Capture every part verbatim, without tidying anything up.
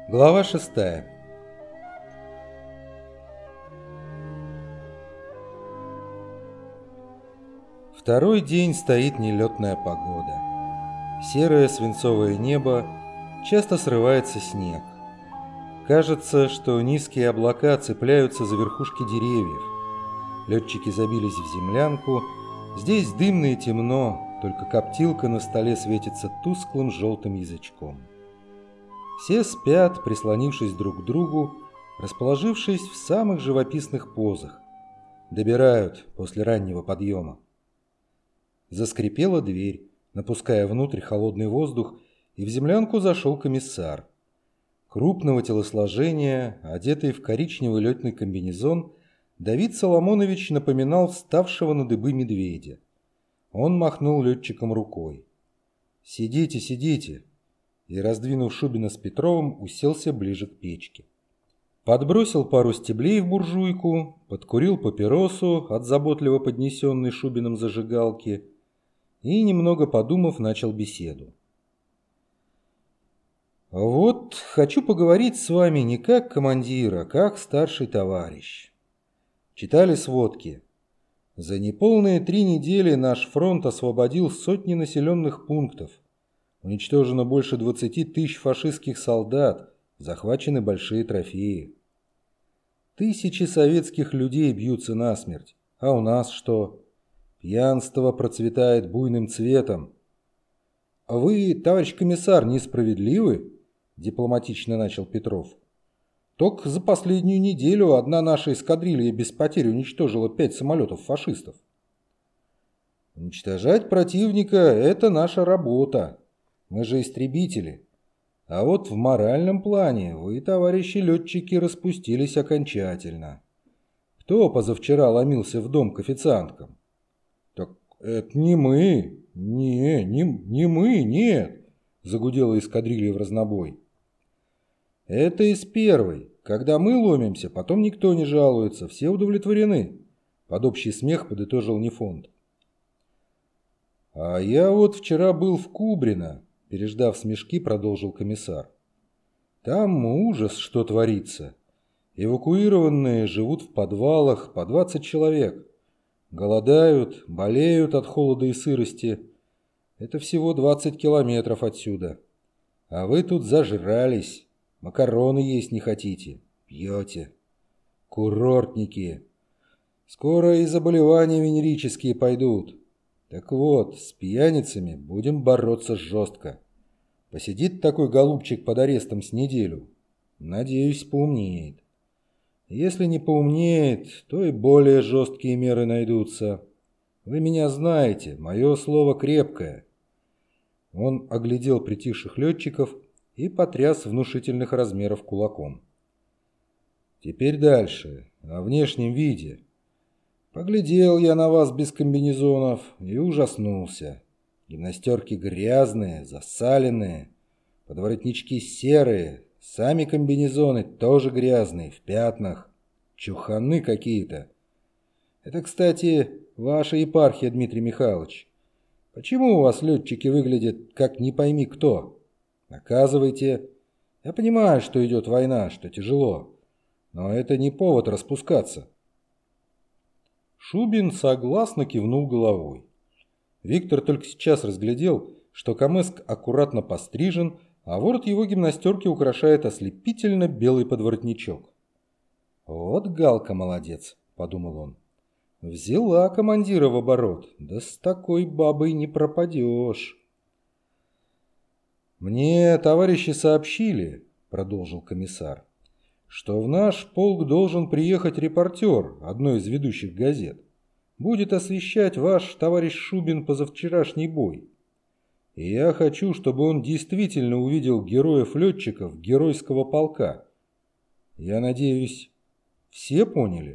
Глава шестая. Второй день стоит нелетная погода. Серое свинцовое небо, часто срывается снег. Кажется, что низкие облака цепляются за верхушки деревьев. Летчики забились в землянку. Здесь дымно и темно, только коптилка на столе светится тусклым желтым язычком. Все спят, прислонившись друг к другу, расположившись в самых живописных позах. Добирают после раннего подъема. Заскрипела дверь, напуская внутрь холодный воздух, и в землянку зашел комиссар. Крупного телосложения, одетый в коричневый летный комбинезон, Давид Соломонович напоминал вставшего на дыбы медведя. Он махнул летчикам рукой. «Сидите, сидите!» И, раздвинув Шубина с Петровым, уселся ближе к печке. Подбросил пару стеблей в буржуйку, подкурил папиросу от заботливо поднесенной Шубиным зажигалки и, немного подумав, начал беседу. «Вот хочу поговорить с вами не как командир, а как старший товарищ. Читали сводки. За неполные три недели наш фронт освободил сотни населенных пунктов. Уничтожено больше двадцати тысяч фашистских солдат, захвачены большие трофеи. Тысячи советских людей бьются насмерть. А у нас что? Пьянство процветает буйным цветом. А вы, товарищ комиссар, несправедливы? Дипломатично начал Петров. Только за последнюю неделю одна наша эскадрилья без потерь уничтожила пять самолетов фашистов. Уничтожать противника – это наша работа. Мы же истребители. А вот в моральном плане вы, товарищи летчики, распустились окончательно. Кто позавчера ломился в дом к официанткам? Так это не мы. Не, не, не мы, нет. Загудела эскадрилья в разнобой. Это из первой. Когда мы ломимся, потом никто не жалуется, все удовлетворены. Под общий смех подытожил Нефонт. А я вот вчера был в Кубрино. Переждав смешки, продолжил комиссар. Там ужас, что творится. Эвакуированные живут в подвалах по двадцать человек. Голодают, болеют от холода и сырости. Это всего двадцать километров отсюда. А вы тут зажрались. Макароны есть не хотите. Пьете. Курортники. Скоро и заболевания венерические пойдут. Так вот, с пьяницами будем бороться жестко. Посидит такой голубчик под арестом с неделю. Надеюсь, поумнеет. Если не поумнеет, то и более жесткие меры найдутся. Вы меня знаете, мое слово крепкое. Он оглядел притихших летчиков и потряс внушительных размеров кулаком. Теперь дальше, о внешнем виде. Поглядел я на вас без комбинезонов и ужаснулся. Гимнастерки грязные, засаленные, подворотнички серые, сами комбинезоны тоже грязные, в пятнах, чуханы какие-то. Это, кстати, ваша епархия, Дмитрий Михайлович. Почему у вас летчики выглядят как не пойми кто? Наказывайте. Я понимаю, что идет война, что тяжело, но это не повод распускаться. Шубин согласно кивнул головой. Виктор только сейчас разглядел, что Камэск аккуратно пострижен, а ворот его гимнастерки украшает ослепительно белый подворотничок. «Вот Галка молодец», — подумал он. «Взяла командира в оборот, да с такой бабой не пропадешь». «Мне товарищи сообщили», — продолжил комиссар, что в наш полк должен приехать репортер одной из ведущих газет. Будет освещать ваш товарищ Шубин позавчерашний бой. И я хочу, чтобы он действительно увидел героев-летчиков геройского полка. Я надеюсь, все поняли?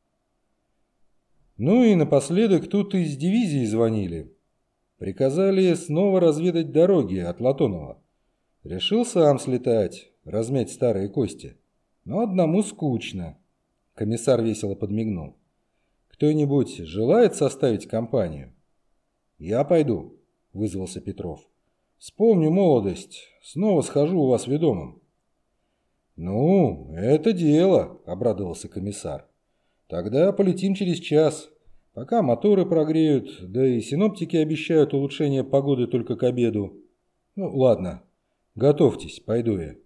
Ну и напоследок тут из дивизии звонили. Приказали снова разведать дороги от Латонова. Решил сам слетать, размять старые кости. Но одному скучно. Комиссар весело подмигнул. Кто-нибудь желает составить компанию? Я пойду, вызвался Петров. Вспомню молодость, снова схожу у вас ведомым. «Ну, это дело», – обрадовался комиссар. «Тогда полетим через час, пока моторы прогреют, да и синоптики обещают улучшение погоды только к обеду. Ну, ладно, готовьтесь, пойду я».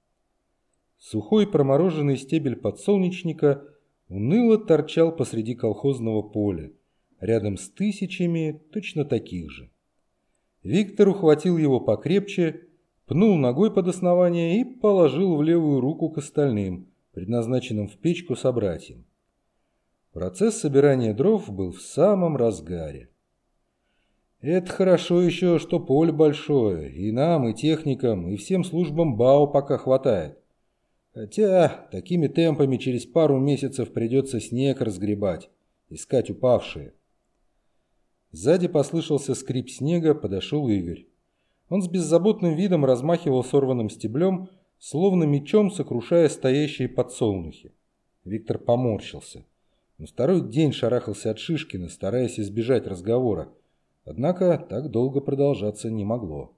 Сухой промороженный стебель подсолнечника уныло торчал посреди колхозного поля, рядом с тысячами точно таких же. Виктор ухватил его покрепче, пнул ногой под основание и положил в левую руку к остальным, предназначенным в печку собратьям. Процесс собирания дров был в самом разгаре. Это хорошо еще, что поле большое, и нам, и техникам, и всем службам БАО пока хватает. Хотя такими темпами через пару месяцев придется снег разгребать, искать упавшие. Сзади послышался скрип снега, подошел Игорь. Он с беззаботным видом размахивал сорванным стеблем, словно мечом сокрушая стоящие подсолнухи. Виктор поморщился. На второй день шарахался от Шишкина, стараясь избежать разговора. Однако так долго продолжаться не могло.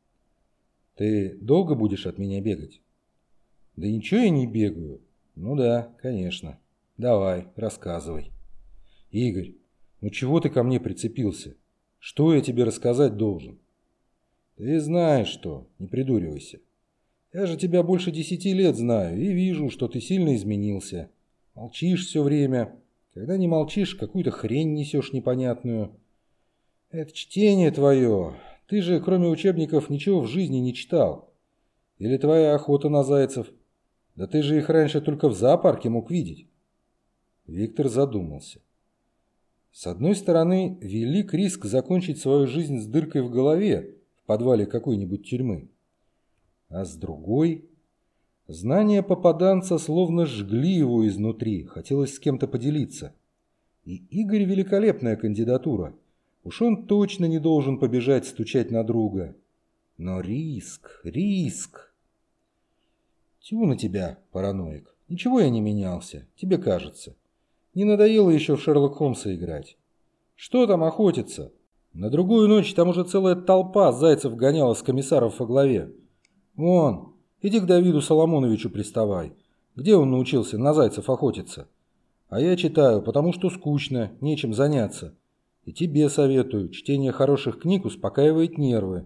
«Ты долго будешь от меня бегать?» «Да ничего я не бегаю». «Ну да, конечно. Давай, рассказывай». «Игорь, ну чего ты ко мне прицепился? Что я тебе рассказать должен?» «Ты знаешь что, не придуривайся. Я же тебя больше десяти лет знаю и вижу, что ты сильно изменился. Молчишь все время. Когда не молчишь, какую-то хрень несешь непонятную. Это чтение твое. Ты же, кроме учебников, ничего в жизни не читал. Или твоя охота на зайцев? Да ты же их раньше только в зоопарке мог видеть». Виктор задумался. С одной стороны, велик риск закончить свою жизнь с дыркой в голове в подвале какой-нибудь тюрьмы. А с другой, знания попаданца словно жгли его изнутри, хотелось с кем-то поделиться. И Игорь великолепная кандидатура. Уж он точно не должен побежать стучать на друга. Но риск, риск. Тьфу на тебя, параноик. Ничего я не менялся, тебе кажется. Не надоело еще в Шерлок Холмса играть? Что там охотиться? На другую ночь там уже целая толпа зайцев гоняла с комиссаров во главе. Вон, иди к Давиду Соломоновичу приставай. Где он научился на зайцев охотиться? А я читаю, потому что скучно, нечем заняться. И тебе советую, чтение хороших книг успокаивает нервы.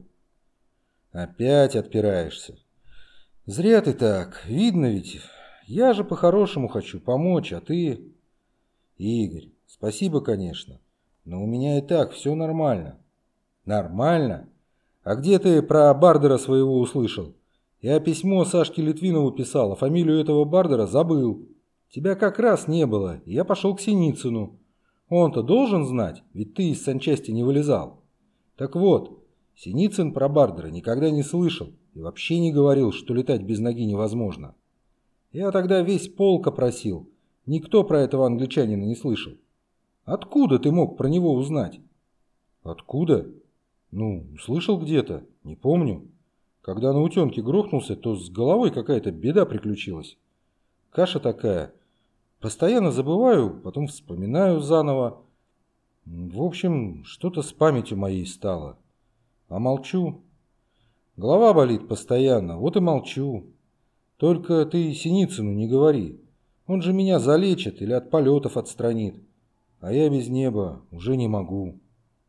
Опять отпираешься. Зря ты так, видно ведь. Я же по-хорошему хочу помочь, а ты... Игорь, спасибо, конечно, но у меня и так все нормально. Нормально? А где ты про Бардера своего услышал? Я письмо Сашке Литвинову писал, а фамилию этого Бардера забыл. Тебя как раз не было, и я пошел к Синицыну. Он-то должен знать, ведь ты из санчасти не вылезал. Так вот, Синицын про Бардера никогда не слышал и вообще не говорил, что летать без ноги невозможно. Я тогда весь полк опросил. Никто про этого англичанина не слышал. Откуда ты мог про него узнать? Откуда? Ну, слышал где-то, не помню. Когда на утенке грохнулся, то с головой какая-то беда приключилась. Каша такая. Постоянно забываю, потом вспоминаю заново. В общем, что-то с памятью моей стало. А молчу. Голова болит постоянно, вот и молчу. Только ты Синицыну не говори. Он же меня залечит или от полетов отстранит. А я без неба уже не могу.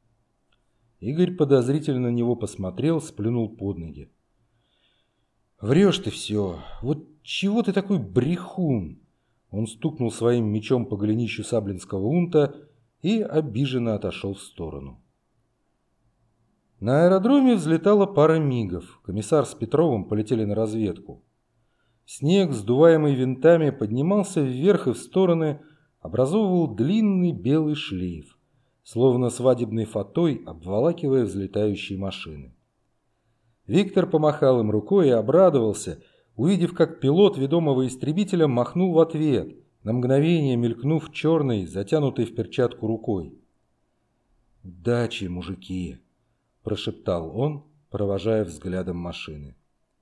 Игорь подозрительно на него посмотрел, сплюнул под ноги. Врешь ты все. Вот чего ты такой брехун? Он стукнул своим мечом по голенищу саблинского унта и обиженно отошел в сторону. На аэродроме взлетала пара мигов. Комиссар с Петровым полетели на разведку. Снег, сдуваемый винтами, поднимался вверх и в стороны, образовывал длинный белый шлейф, словно свадебной фатой обволакивая взлетающие машины. Виктор помахал им рукой и обрадовался, увидев, как пилот ведомого истребителя махнул в ответ, на мгновение мелькнув черной, затянутой в перчатку рукой. «Удачи, мужики!» – прошептал он, провожая взглядом машины.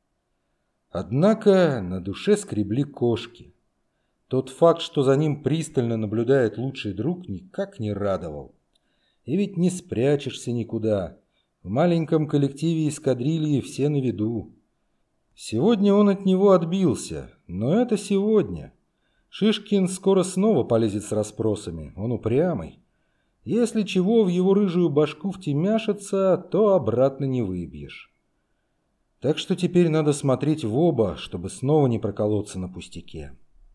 Однако на душе скребли кошки. Тот факт, что за ним пристально наблюдает лучший друг, никак не радовал. И ведь не спрячешься никуда. В маленьком коллективе эскадрильи все на виду. Сегодня он от него отбился, Но это сегодня. Шишкин скоро снова полезет с расспросами, он упрямый. Если чего в его рыжую башку втемяшится, то обратно не выбьешь. Так что теперь надо смотреть в оба, чтобы снова не проколоться на пустяке.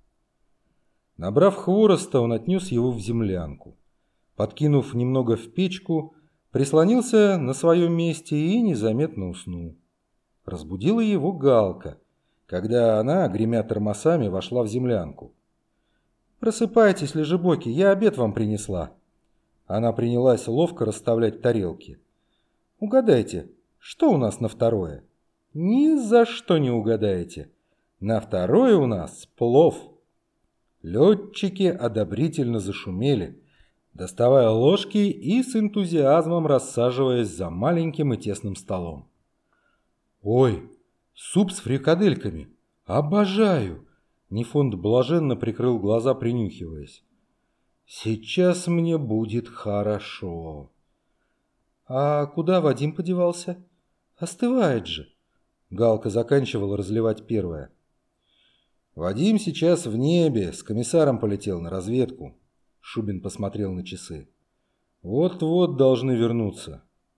Набрав хвороста, он отнес его в землянку. Подкинув немного в печку, прислонился на своем месте и незаметно уснул. Разбудила его Галка, когда она, гремя тормосами, вошла в землянку. «Просыпайтесь, лежебоки, я обед вам принесла». Она принялась ловко расставлять тарелки. «Угадайте, что у нас на второе?» «Ни за что не угадаете. На второе у нас плов». Летчики одобрительно зашумели, доставая ложки и с энтузиазмом рассаживаясь за маленьким и тесным столом. «Ой, суп с фрикадельками! Обожаю!» Нефонт блаженно прикрыл глаза, принюхиваясь. «Сейчас мне будет хорошо». «А куда Вадим подевался? Остывает же». Галка заканчивала разливать первое. «Вадим сейчас в небе, с комиссаром полетел на разведку». Шубин посмотрел на часы. «Вот-вот должны вернуться».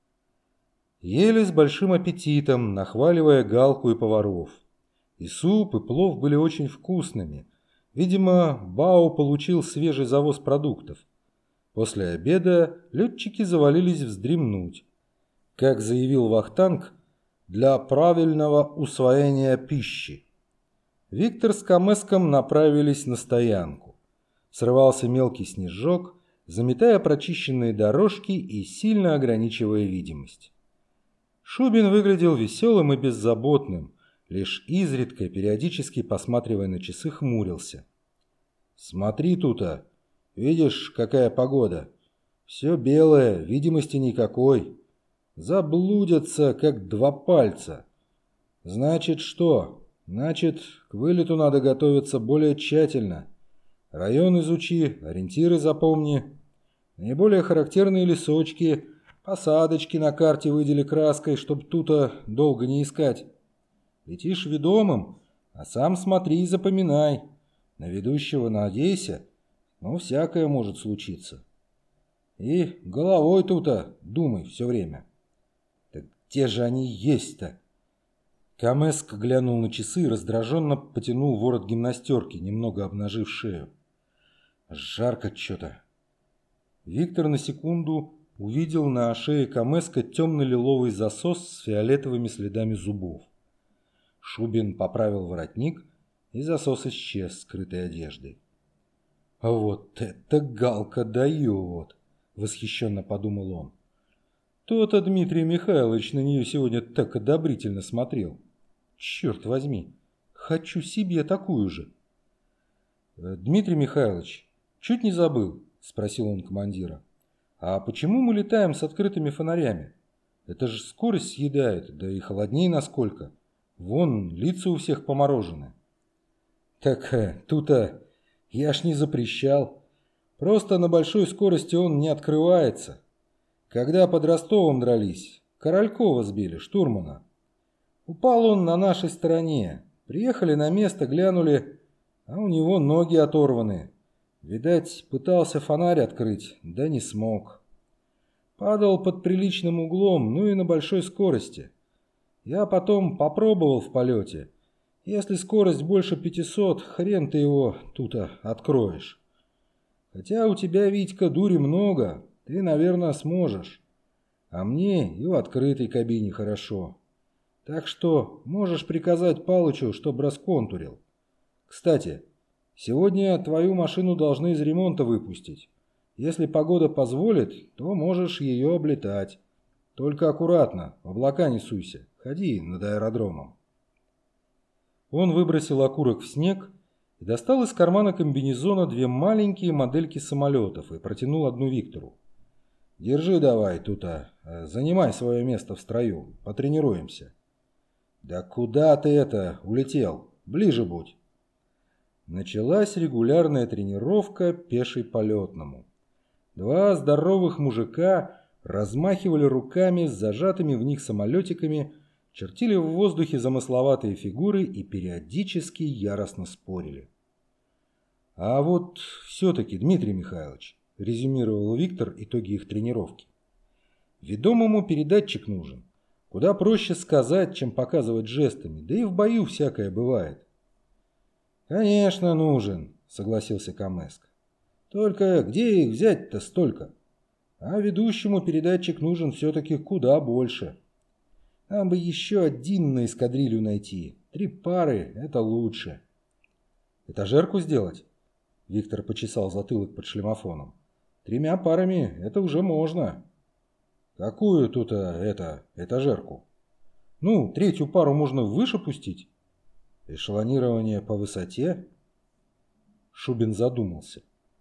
Ели с большим аппетитом, нахваливая Галку и поваров. И суп, и плов были очень вкусными. Видимо, Бау получил свежий завоз продуктов. После обеда летчики завалились вздремнуть. Как заявил Вахтанг, для правильного усвоения пищи. Виктор с Камэском направились на стоянку. Срывался мелкий снежок, заметая прочищенные дорожки и сильно ограничивая видимость. Шубин выглядел веселым и беззаботным, лишь изредка, периодически посматривая на часы, хмурился. «Смотри тут-то, видишь, какая погода? Все белое, видимости никакой. Заблудятся, как два пальца. Значит, что? Значит, к вылету надо готовиться более тщательно. Район изучи, ориентиры запомни. Наиболее характерные лесочки, посадочки на карте выдели краской, чтоб тут-то долго не искать. Летишь ведомым, а сам смотри и запоминай. На ведущего надейся, но всякое может случиться. И головой тут-то думай все время». «Так где же они есть-то?» Камэск глянул на часы и раздраженно потянул ворот гимнастерки, немного обнажив шею. «Жарко что-то». Виктор на секунду увидел на шее Камэска темно-лиловый засос с фиолетовыми следами зубов. Шубин поправил воротник, и засос исчез, скрытой одеждой. «А вот это Галка дает!» — восхищенно подумал он. «То-то Дмитрий Михайлович на нее сегодня так одобрительно смотрел. Черт возьми, хочу себе такую же». «Дмитрий Михайлович, чуть не забыл», — спросил он командира. «А почему мы летаем с открытыми фонарями? Это же скорость съедает, да и холоднее насколько. Вон, лица у всех поморожены». «Так тут-то я ж не запрещал. Просто на большой скорости он не открывается. Когда под Ростовом дрались, Королькова сбили, штурмана. Упал он на нашей стороне. Приехали на место, глянули, а у него ноги оторваны. Видать, пытался фонарь открыть, да не смог. Падал под приличным углом, ну и на большой скорости. Я потом попробовал в полете. Если скорость больше пятисот, хрен ты его тут откроешь. Хотя у тебя, Витька, дури много, ты, наверное, сможешь. А мне и в открытой кабине хорошо. Так что можешь приказать Палычу, чтоб расконтурил. Кстати, сегодня твою машину должны из ремонта выпустить. Если погода позволит, то можешь ее облетать. Только аккуратно, в облака не суйся. Ходи над аэродромом». Он выбросил окурок в снег и достал из кармана комбинезона две маленькие модельки самолетов и протянул одну Виктору. «Держи давай тут-то, занимай свое место в строю, потренируемся». «Да куда ты это улетел? Ближе будь». Началась регулярная тренировка пешей полетному. Два здоровых мужика размахивали руками с зажатыми в них самолетиками, чертили в воздухе замысловатые фигуры и периодически яростно спорили. «А вот все-таки, Дмитрий Михайлович», – резюмировал Виктор итоги их тренировки, – «ведомому передатчик нужен. Куда проще сказать, чем показывать жестами, да и в бою всякое бывает». «Конечно, нужен», – согласился Камэск. «Только где их взять-то столько? А ведущему передатчик нужен все-таки куда больше. Нам бы еще один на эскадрилью найти. Три пары – это лучше». «Этажерку сделать?» Виктор почесал затылок под шлемофоном. «Тремя парами это уже можно». «Какую тут а, это этажерку?» «Ну, третью пару можно выше пустить». «Эшелонирование по высоте?» Шубин задумался.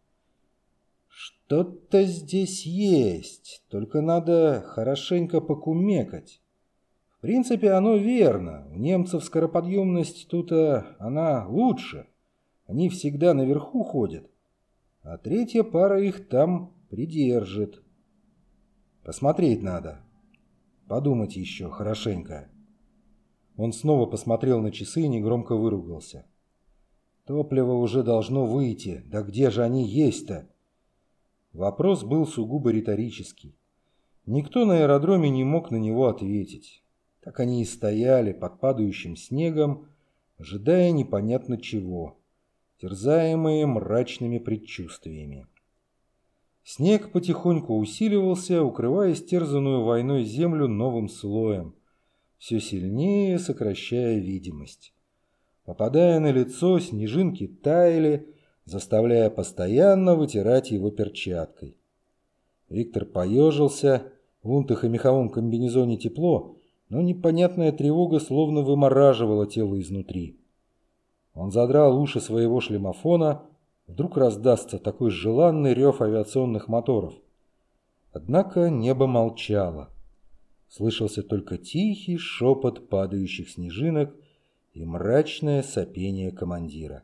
«Что-то здесь есть, только надо хорошенько покумекать. В принципе, оно верно. У немцев скороподъемность тут а, она лучше. Они всегда наверху ходят, а третья пара их там придержит. Посмотреть надо. Подумать еще хорошенько». Он снова посмотрел на часы и негромко выругался. «Топливо уже должно выйти. Да где же они есть-то?» Вопрос был сугубо риторический. Никто на аэродроме не мог на него ответить. Так они и стояли под падающим снегом, ожидая непонятно чего, терзаемые мрачными предчувствиями. Снег потихоньку усиливался, укрывая истерзанную войной землю новым слоем, все сильнее сокращая видимость. Попадая на лицо, снежинки таяли, заставляя постоянно вытирать его перчаткой. Виктор поежился, в унтах и меховом комбинезоне тепло, но непонятная тревога словно вымораживала тело изнутри. Он задрал уши своего шлемофона, вдруг раздастся такой желанный рев авиационных моторов. Однако небо молчало. Слышался только тихий шепот падающих снежинок и мрачное сопение командира.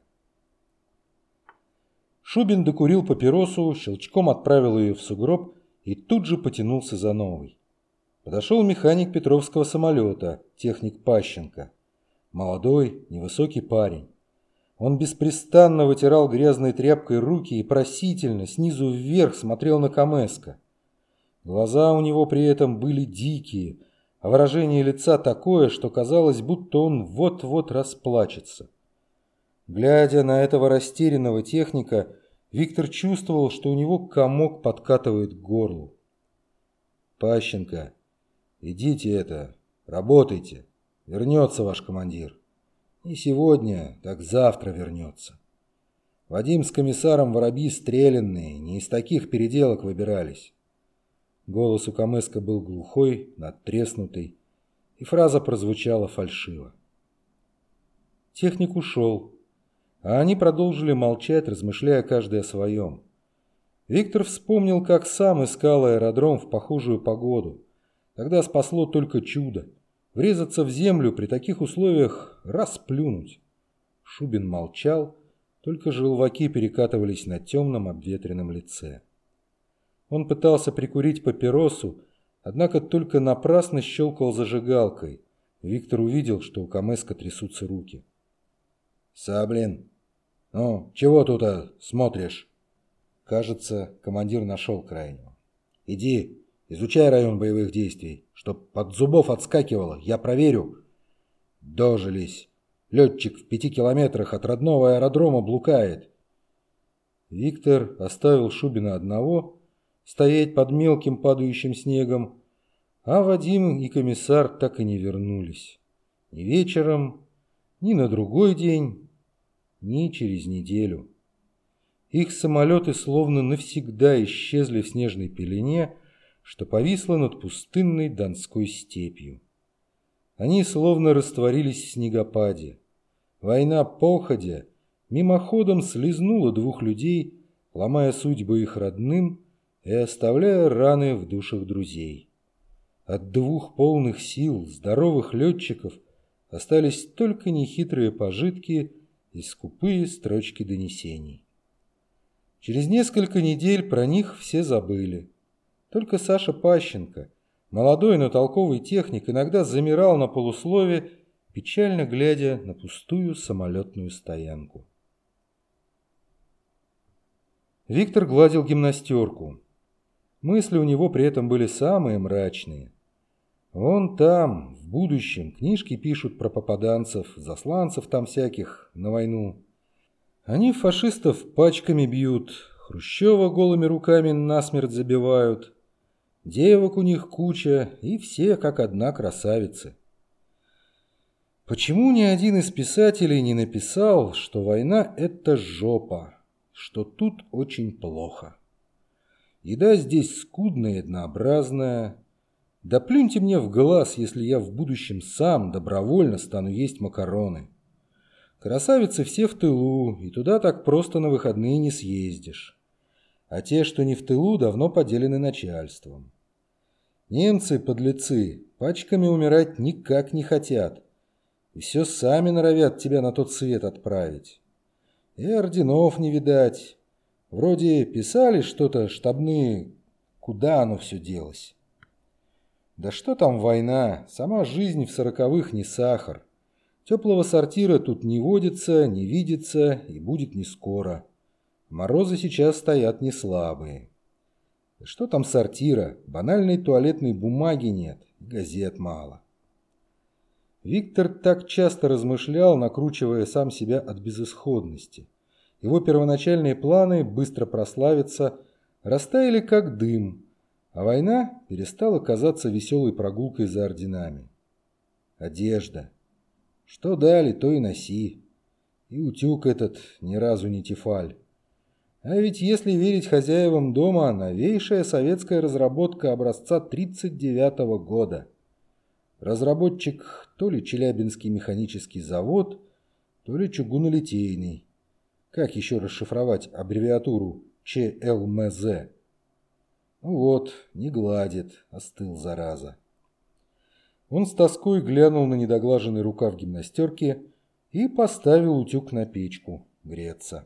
Шубин докурил папиросу, щелчком отправил ее в сугроб и тут же потянулся за новой. Подошел механик Петровского самолета, техник Пащенко. Молодой, невысокий парень. Он беспрестанно вытирал грязной тряпкой руки и просительно, снизу вверх, смотрел на Камэска. Глаза у него при этом были дикие, а выражение лица такое, что казалось, будто он вот-вот расплачется. Глядя на этого растерянного техника, Виктор чувствовал, что у него комок подкатывает к горлу. «Пащенко, идите это, работайте, вернется ваш командир. Не сегодня, так завтра вернется. Вадим с комиссаром воробьи стрелянные, не из таких переделок выбирались». Голос у Камэска был глухой, надтреснутый, и фраза прозвучала фальшиво. Техник ушел, а они продолжили молчать, размышляя каждый о своем. Виктор вспомнил, как сам искал аэродром в похожую погоду. Тогда спасло только чудо. Врезаться в землю при таких условиях – расплюнуть. Шубин молчал, только желваки перекатывались на темном обветренном лице. Он пытался прикурить папиросу, однако только напрасно щелкал зажигалкой. Виктор увидел, что у Камэска трясутся руки. «Саблин, ну, чего тут а, смотришь?» Кажется, командир нашел крайнего. «Иди, изучай район боевых действий, чтоб под зубов отскакивало, я проверю». «Дожились. Летчик в пяти километрах от родного аэродрома блукает». Виктор оставил Шубина одного стоять под мелким падающим снегом, а Вадим и комиссар так и не вернулись. Ни вечером, ни на другой день, ни через неделю. Их самолеты словно навсегда исчезли в снежной пелене, что повисло над пустынной Донской степью. Они словно растворились в снегопаде. Война походя мимоходом слезнула двух людей, ломая судьбы их родным и оставляя раны в душах друзей. От двух полных сил, здоровых летчиков остались только нехитрые пожитки и скупые строчки донесений. Через несколько недель про них все забыли. Только Саша Пащенко, Молодой, но толковый техник иногда замирал на полуслове, печально глядя на пустую самолетную стоянку. Виктор гладил гимнастерку. Мысли у него при этом были самые мрачные. Вон там, в будущем, книжки пишут про попаданцев, засланцев там всяких на войну. Они фашистов пачками бьют, Хрущева голыми руками насмерть забивают. Девок у них куча, и все как одна красавицы. Почему ни один из писателей не написал, что война – это жопа, что тут очень плохо? Еда здесь скудная и однообразная. Да плюньте мне в глаз, если я в будущем сам добровольно стану есть макароны. Красавицы все в тылу, и туда так просто на выходные не съездишь. А те, что не в тылу, давно поделены начальством. Немцы, подлецы, пачками умирать никак не хотят. И все сами норовят тебя на тот свет отправить. И орденов не видать. Вроде писали что-то штабные, куда оно все делось. Да что там война, сама жизнь в сороковых не сахар. Теплого сортира тут не водится, не видится и будет не скоро. Морозы сейчас стоят не слабые. Да что там сортира, банальной туалетной бумаги нет, газет мало. Виктор так часто размышлял, накручивая сам себя от безысходности. Его первоначальные планы быстро прославиться растаяли как дым, а война перестала казаться веселой прогулкой за орденами. Одежда. Что дали, то и носи. И утюг этот ни разу не тефаль. А ведь если верить хозяевам дома, новейшая советская разработка образца тридцать девятого года. Разработчик то ли Челябинский механический завод, то ли чугунолитейный. Как еще расшифровать аббревиатуру Ч Л М З? Ну вот, не гладит, остыл зараза. Он с тоской глянул на недоглаженный рукав гимнастерки и поставил утюг на печку греться.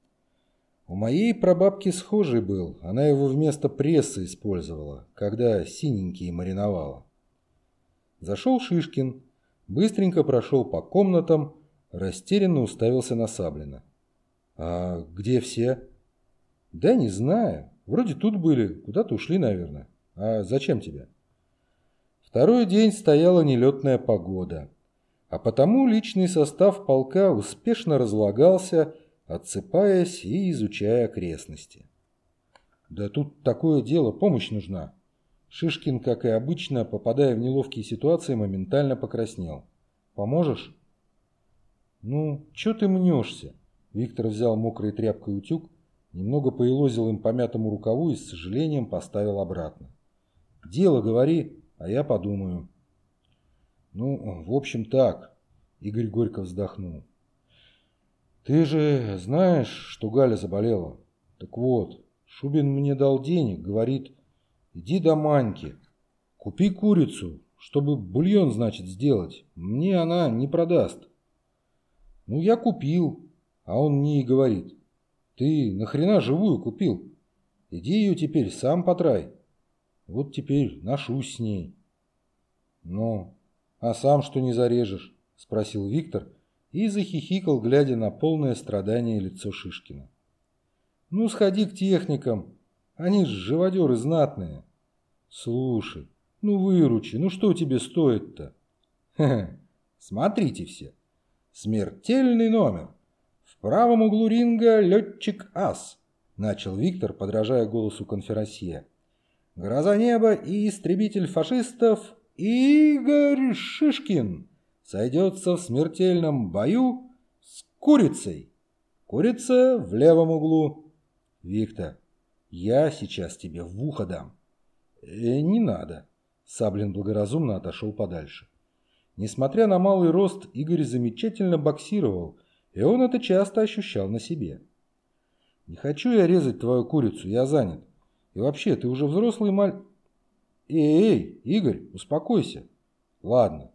У моей прабабки схожий был, она его вместо пресса использовала, когда синенькие мариновала. Зашел Шишкин, быстренько прошел по комнатам, растерянно уставился на Саблина. «А где все?» «Да не знаю. Вроде тут были, куда-то ушли, наверное. А зачем тебе?» Второй день стояла нелетная погода, а потому личный состав полка успешно разлагался, отсыпаясь и изучая окрестности. «Да тут такое дело, помощь нужна». Шишкин, как и обычно, попадая в неловкие ситуации, моментально покраснел. «Поможешь?» «Ну, чё ты мнешься?» Виктор взял мокрой тряпкой утюг, немного поелозил им по мятому рукаву и с сожалением поставил обратно. «Дело, говори, а я подумаю». «Ну, в общем, так», — Игорь горько вздохнул. «Ты же знаешь, что Галя заболела? Так вот, Шубин мне дал денег, говорит, иди до Маньки, купи курицу, чтобы бульон, значит, сделать. Мне она не продаст». Ну, я купил, а он мне и говорит, ты нахрена живую купил? Иди ее теперь сам потрай. Вот теперь ношусь с ней. Ну, а сам что не зарежешь? Спросил Виктор и захихикал, глядя на полное страдание лицо Шишкина. Ну, сходи к техникам, они ж живодеры знатные. Слушай, ну выручи, ну что тебе стоит-то? Хе-хе, смотрите все. Смертельный номер. В правом углу ринга летчик ас, начал Виктор, подражая голосу конферансье. Гроза неба и истребитель фашистов Игорь Шишкин сойдется в смертельном бою с курицей. Курица в левом углу. Виктор, я сейчас тебе в ухо дам. Э, не надо. Саблин благоразумно отошел подальше. Несмотря на малый рост, Игорь замечательно боксировал, и он это часто ощущал на себе. «Не хочу я резать твою курицу, я занят. И вообще, ты уже взрослый маль...» «Эй, эй, Игорь, успокойся». «Ладно.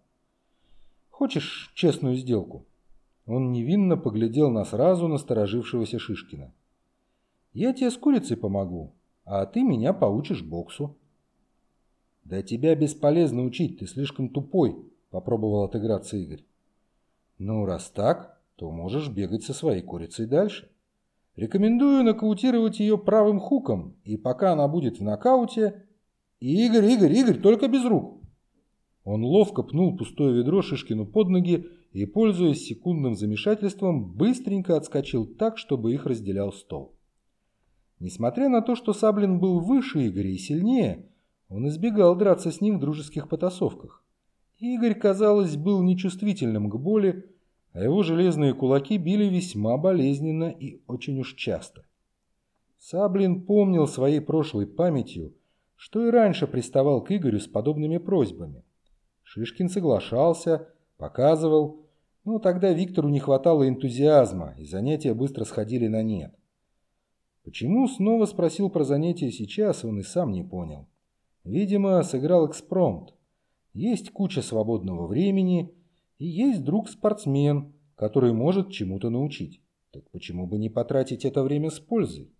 Хочешь честную сделку?» Он невинно поглядел на сразу насторожившегося Шишкина. «Я тебе с курицей помогу, а ты меня поучишь боксу». «Да тебя бесполезно учить, ты слишком тупой», – попробовал отыграться Игорь. «Ну, раз так, то можешь бегать со своей курицей дальше. Рекомендую нокаутировать ее правым хуком, и пока она будет в нокауте... Игорь, Игорь, Игорь, только без рук!» Он ловко пнул пустое ведро Шишкину под ноги и, пользуясь секундным замешательством, быстренько отскочил так, чтобы их разделял стол. Несмотря на то, что Саблин был выше Игоря и сильнее, он избегал драться с ним в дружеских потасовках. Игорь, казалось, был нечувствительным к боли, а его железные кулаки били весьма болезненно и очень уж часто. Саблин помнил своей прошлой памятью, что и раньше приставал к Игорю с подобными просьбами. Шишкин соглашался, показывал, но тогда Виктору не хватало энтузиазма, и занятия быстро сходили на нет. Почему снова спросил про занятия сейчас, он и сам не понял. Видимо, сыграл экспромт. Есть куча свободного времени, и есть друг-спортсмен, который может чему-то научить. Так почему бы не потратить это время с пользой?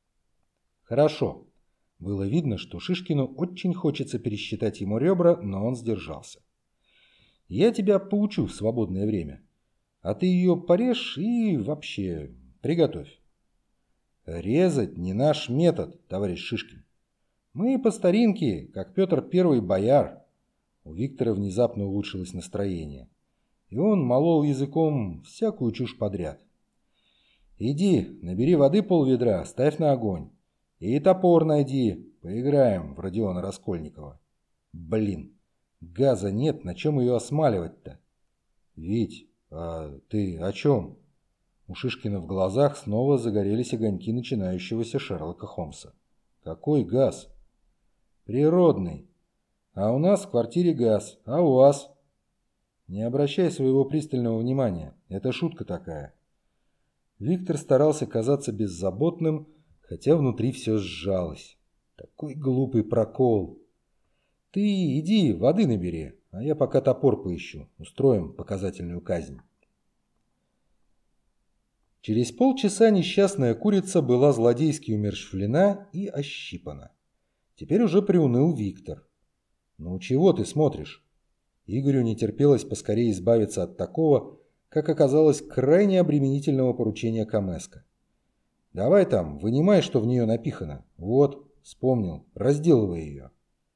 Хорошо. Было видно, что Шишкину очень хочется пересчитать ему ребра, но он сдержался. Я тебя поучу в свободное время. А ты ее порежь и вообще приготовь. Резать не наш метод, товарищ Шишкин. Мы по старинке, как Петр Первый бояр. У Виктора внезапно улучшилось настроение. И он молол языком всякую чушь подряд. Иди, набери воды полведра, ставь на огонь. И топор найди, поиграем в Родиона Раскольникова. Блин, газа нет, на чем ее осмаливать-то? Вить, а ты о чем? У Шишкина в глазах снова загорелись огоньки начинающегося Шерлока Холмса. Какой газ? Природный. А у нас в квартире газ, а у вас? Не обращай своего пристального внимания, это шутка такая. Виктор старался казаться беззаботным, хотя внутри все сжалось. Такой глупый прокол. Ты иди, воды набери, а я пока топор поищу. Устроим показательную казнь. Через полчаса несчастная курица была злодейски умерщвлена и ощипана. Теперь уже приуныл Виктор. «Ну чего ты смотришь?» Игорю не терпелось поскорее избавиться от такого, как оказалось, крайне обременительного поручения Камэска. «Давай там, вынимай, что в нее напихано. Вот, вспомнил, разделывай ее».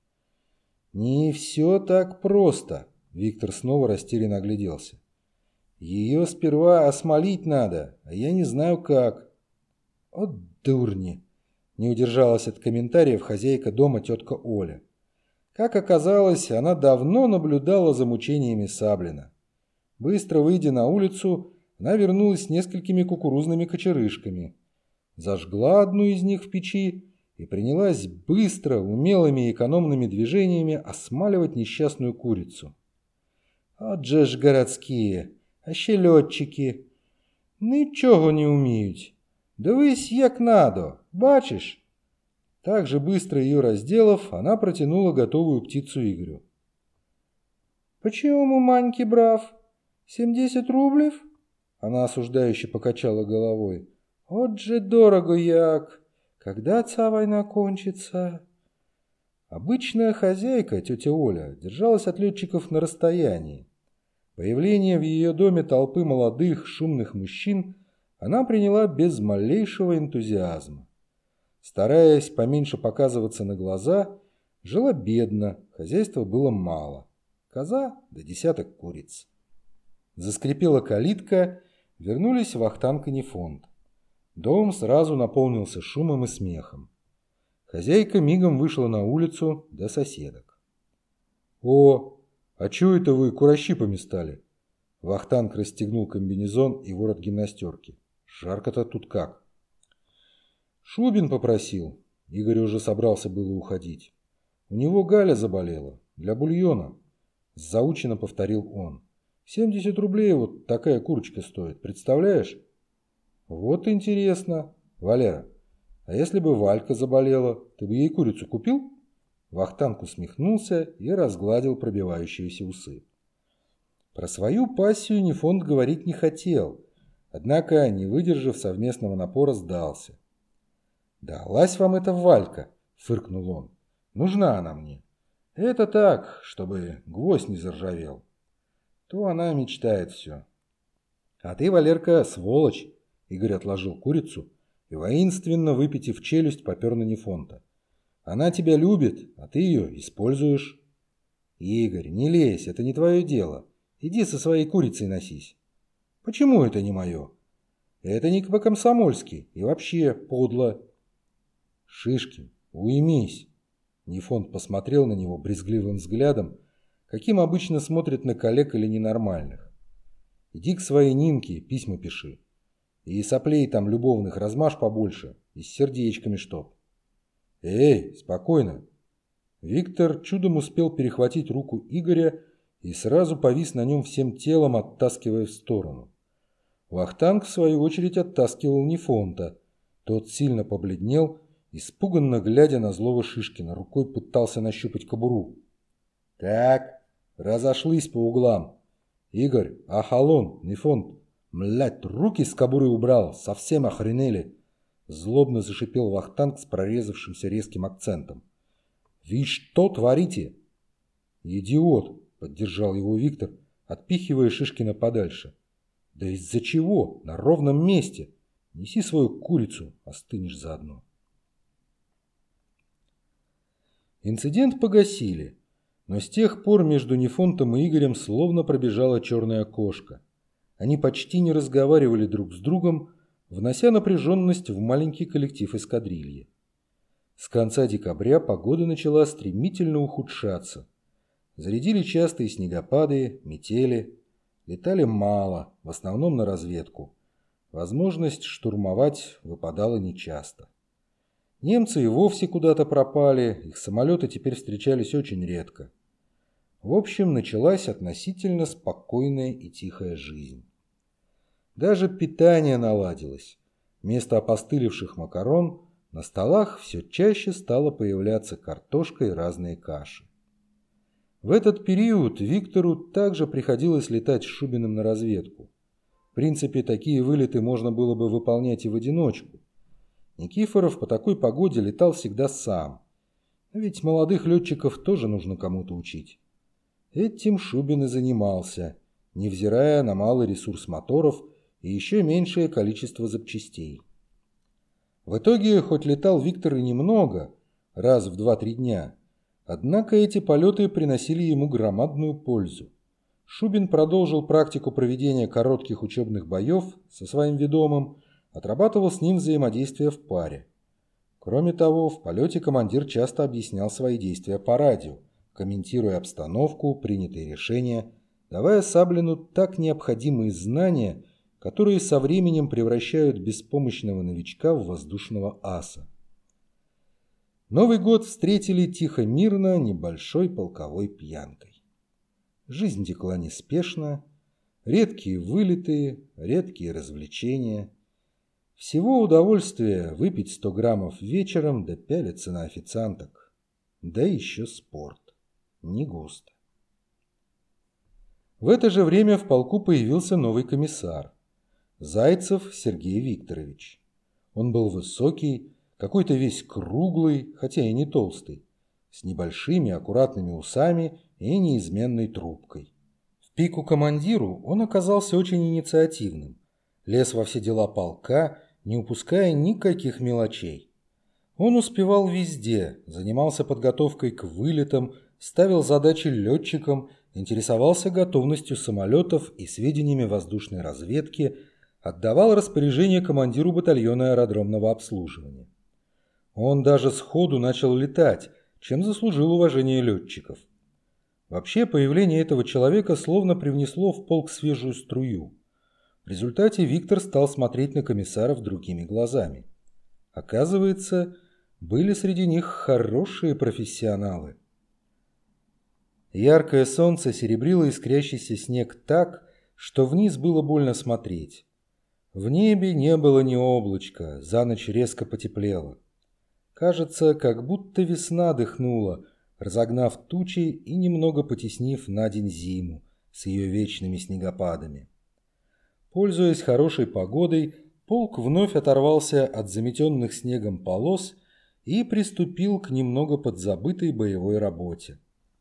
«Не все так просто», — Виктор снова растерянно огляделся. «Ее сперва осмолить надо, а я не знаю как». «От дурни!» — не удержалась от комментариев хозяйка дома тетка Оля. Как оказалось, она давно наблюдала за мучениями Саблина. Быстро выйдя на улицу, она вернулась с несколькими кукурузными кочерышками. Зажгла одну из них в печи и принялась быстро, умелыми и экономными движениями осмаливать несчастную курицу. «От же ж городские, а ще льотчики. Нічого не умеют. Дивись, як надо, бачишь?» Так же быстро ее разделав, она протянула готовую птицу Игорю. «Почему, Маньки, брав? Семьдесят рублев?» Она осуждающе покачала головой. «От же дорого як! Когда ца война кончится?» Обычная хозяйка, тетя Оля, держалась от летчиков на расстоянии. Появление в ее доме толпы молодых, шумных мужчин она приняла без малейшего энтузиазма. Стараясь поменьше показываться на глаза, жила бедно, хозяйства было мало. Коза да десяток куриц. Заскрипела калитка, вернулись Вахтанг и Нефонт. Дом сразу наполнился шумом и смехом. Хозяйка мигом вышла на улицу до соседок. «О, а чё это вы курощипами стали?» Вахтанг расстегнул комбинезон и ворот гимнастерки. «Жарко-то тут как?» «Шубин попросил». Игорь уже собрался было уходить. «У него Галя заболела. Для бульона». Заучено повторил он. «семьдесят рублей вот такая курочка стоит. Представляешь?» «Вот интересно. Валера, а если бы Валька заболела, ты бы ей курицу купил?» Вахтанг усмехнулся и разгладил пробивающиеся усы. Про свою пассию Нефонт говорить не хотел, однако, не выдержав совместного напора, сдался. «Далась вам эта Валька», — фыркнул он. «Нужна она мне. Это так, чтобы гвоздь не заржавел. То она мечтает все. А ты, Валерка, сволочь. Игорь отложил курицу и, воинственно выпитив челюсть, попер на Нефонта. Она тебя любит, а ты ее используешь. Игорь, не лезь, это не твое дело. Иди со своей курицей носись. Почему это не мое? Это не по-комсомольски и вообще подло. Шишкин, уймись. Нефонт посмотрел на него брезгливым взглядом, каким обычно смотрят на коллег или ненормальных. Иди к своей Нинке, письма пиши. И соплей там любовных размажь побольше, и с сердечками чтоб. Эй, спокойно. Виктор чудом успел перехватить руку Игоря и сразу повис на нем всем телом, оттаскивая в сторону. Вахтанг, в свою очередь, оттаскивал Нефонта. Тот сильно побледнел, испуганно глядя на злого Шишкина, рукой пытался нащупать кобуру. «Так, разошлись по углам. Игорь, Ахалон, Нефонт, млядь, руки с кобуры убрал, совсем охренели!» Злобно зашипел Вахтанг с прорезавшимся резким акцентом. «Вы что творите?» «Идиот!» — поддержал его Виктор, отпихивая Шишкина подальше. «Да из-за чего? На ровном месте! Неси свою курицу, остынешь заодно!» Инцидент погасили, но с тех пор между Нефонтом и Игорем словно пробежала черная кошка. Они почти не разговаривали друг с другом, внося напряженность в маленький коллектив эскадрильи. С конца декабря погода начала стремительно ухудшаться. Зарядили частые снегопады, метели. Летали мало, в основном на разведку. Возможность штурмовать выпадала нечасто. Немцы и вовсе куда-то пропали, их самолеты теперь встречались очень редко. В общем, началась относительно спокойная и тихая жизнь. Даже питание наладилось. Вместо опостылевших макарон на столах все чаще стало появляться картошка и разные каши. В этот период Виктору также приходилось летать с Шубиным на разведку. В принципе, такие вылеты можно было бы выполнять и в одиночку. Никифоров по такой погоде летал всегда сам. Но ведь молодых летчиков тоже нужно кому-то учить. Этим Шубин и занимался, невзирая на малый ресурс моторов и еще меньшее количество запчастей. В итоге, хоть летал Виктор и немного, раз в два-три дня, однако эти полеты приносили ему громадную пользу. Шубин продолжил практику проведения коротких учебных боев со своим ведомым, отрабатывал с ним взаимодействие в паре. Кроме того, в полете командир часто объяснял свои действия по радио, комментируя обстановку, принятые решения, давая Саблину так необходимые знания, которые со временем превращают беспомощного новичка в воздушного аса. Новый год встретили тихо-мирно небольшой полковой пьянкой. Жизнь текла неспешно, редкие вылеты, редкие развлечения. Всего удовольствие выпить сто граммов вечером да пялиться на официанток. Да еще спорт. Не густо. В это же время в полку появился новый комиссар. Зайцев Сергей Викторович. Он был высокий, какой-то весь круглый, хотя и не толстый, с небольшими аккуратными усами и неизменной трубкой. В пику командиру он оказался очень инициативным, лез во все дела полка, не упуская никаких мелочей. Он успевал везде, занимался подготовкой к вылетам, ставил задачи летчикам, интересовался готовностью самолетов и сведениями воздушной разведки, отдавал распоряжение командиру батальона аэродромного обслуживания. Он даже сходу начал летать, чем заслужил уважение летчиков. Вообще, появление этого человека словно привнесло в полк свежую струю. В результате Виктор стал смотреть на комиссаров другими глазами. Оказывается, были среди них хорошие профессионалы. Яркое солнце серебрило искрящийся снег так, что вниз было больно смотреть. В небе не было ни облачка, за ночь резко потеплело. Кажется, как будто весна дыхнула, разогнав тучи и немного потеснив на день зиму с ее вечными снегопадами. Пользуясь хорошей погодой, полк вновь оторвался от заметенных снегом полос и приступил к немного подзабытой боевой работе.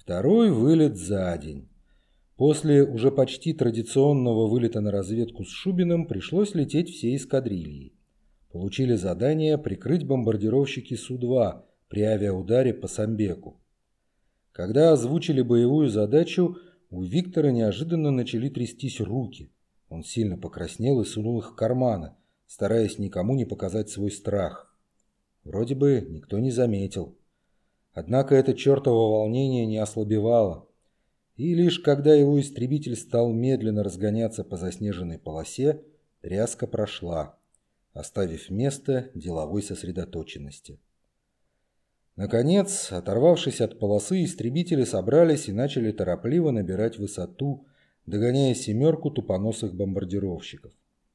Второй вылет за день. После уже почти традиционного вылета на разведку с Шубиным пришлось лететь всей эскадрильей. Получили задание прикрыть бомбардировщики Су-два при авиаударе по Самбеку. Когда озвучили боевую задачу, у Виктора неожиданно начали трястись руки. Он сильно покраснел и сунул их в карманы, стараясь никому не показать свой страх. Вроде бы никто не заметил. Однако это чертово волнение не ослабевало. И лишь когда его истребитель стал медленно разгоняться по заснеженной полосе, тряска прошла, оставив место деловой сосредоточенности. Наконец, оторвавшись от полосы, истребители собрались и начали торопливо набирать высоту, догоняя семерку тупоносых бомбардировщиков.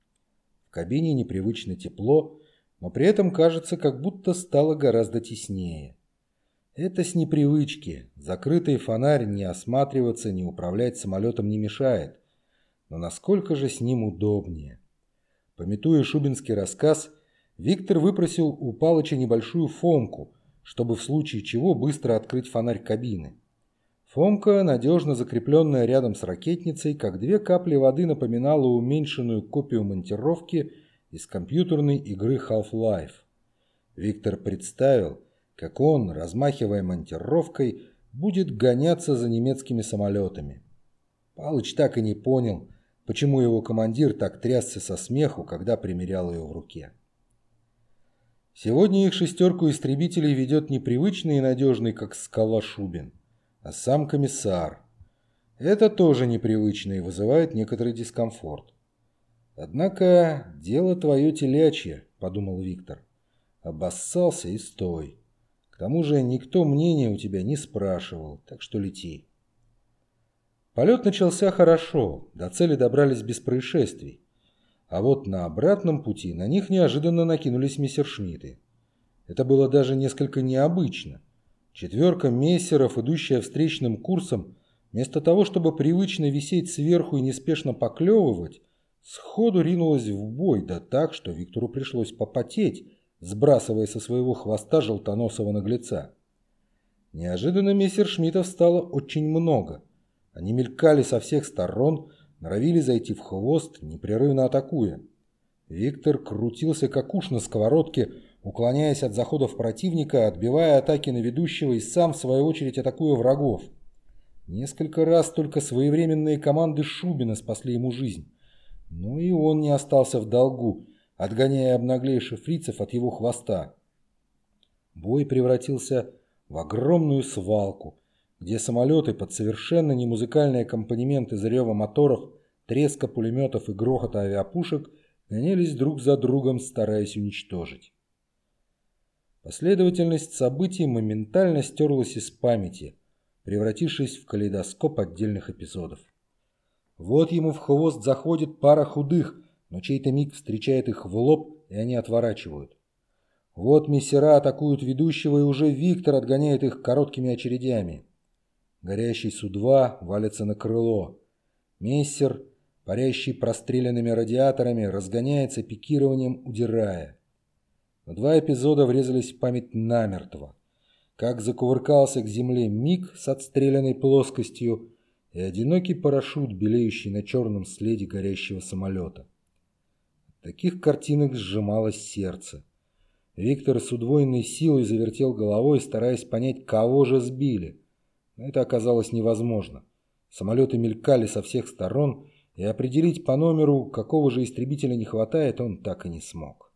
В кабине непривычно тепло, но при этом кажется, как будто стало гораздо теснее. Это с непривычки. Закрытый фонарь ни осматриваться, ни управлять самолетом не мешает. Но насколько же с ним удобнее? Памятуя шубинский рассказ, Виктор выпросил у Палыча небольшую фомку, чтобы в случае чего быстро открыть фонарь кабины. Фомка, надежно закрепленная рядом с ракетницей, как две капли воды напоминала уменьшенную копию монтировки из компьютерной игры Half-Life. Виктор представил, как он, размахивая монтировкой, будет гоняться за немецкими самолетами. Палыч так и не понял, почему его командир так трясся со смеху, когда примерял ее в руке. Сегодня их шестерку истребителей ведет непривычный и надежный, как скала, Шубин, а сам комиссар. Это тоже непривычно и вызывает некоторый дискомфорт. «Однако дело твое телячье», — подумал Виктор. «Обоссался и стой. К тому же никто мнения у тебя не спрашивал, так что лети». Полет начался хорошо, до цели добрались без происшествий. А вот на обратном пути на них неожиданно накинулись мессершмитты. Это было даже несколько необычно. Четверка мессеров, идущая встречным курсом, вместо того, чтобы привычно висеть сверху и неспешно поклевывать, сходу ринулась в бой, да так, что Виктору пришлось попотеть, сбрасывая со своего хвоста желтоносого наглеца. Неожиданно мессершмиттов стало очень много. Они мелькали со всех сторон, норовили зайти в хвост, непрерывно атакуя. Виктор крутился как уж на сковородке, уклоняясь от заходов противника, отбивая атаки на ведущего и сам, в свою очередь, атакуя врагов. Несколько раз только своевременные команды Шубина спасли ему жизнь. Но и он не остался в долгу, отгоняя обнаглейших фрицев от его хвоста. Бой превратился в огромную свалку, где самолеты под совершенно немузыкальные аккомпанементы из рева моторов, треска пулеметов и грохота авиапушек гонялись друг за другом, стараясь уничтожить. Последовательность событий моментально стерлась из памяти, превратившись в калейдоскоп отдельных эпизодов. Вот ему в хвост заходит пара худых, но чей-то миг встречает их в лоб, и они отворачивают. Вот мессера атакуют ведущего, и уже Виктор отгоняет их короткими очередями. Горящий Су-два валится на крыло. Мессер, парящий простреленными радиаторами, разгоняется пикированием, удирая. Но два эпизода врезались в память намертво. Как закувыркался к земле миг с отстрелянной плоскостью и одинокий парашют, белеющий на черном следе горящего самолета. От таких картинок сжималось сердце. Виктор с удвоенной силой завертел головой, стараясь понять, кого же сбили. Но это оказалось невозможно. Самолеты мелькали со всех сторон, и определить по номеру, какого же истребителя не хватает, он так и не смог.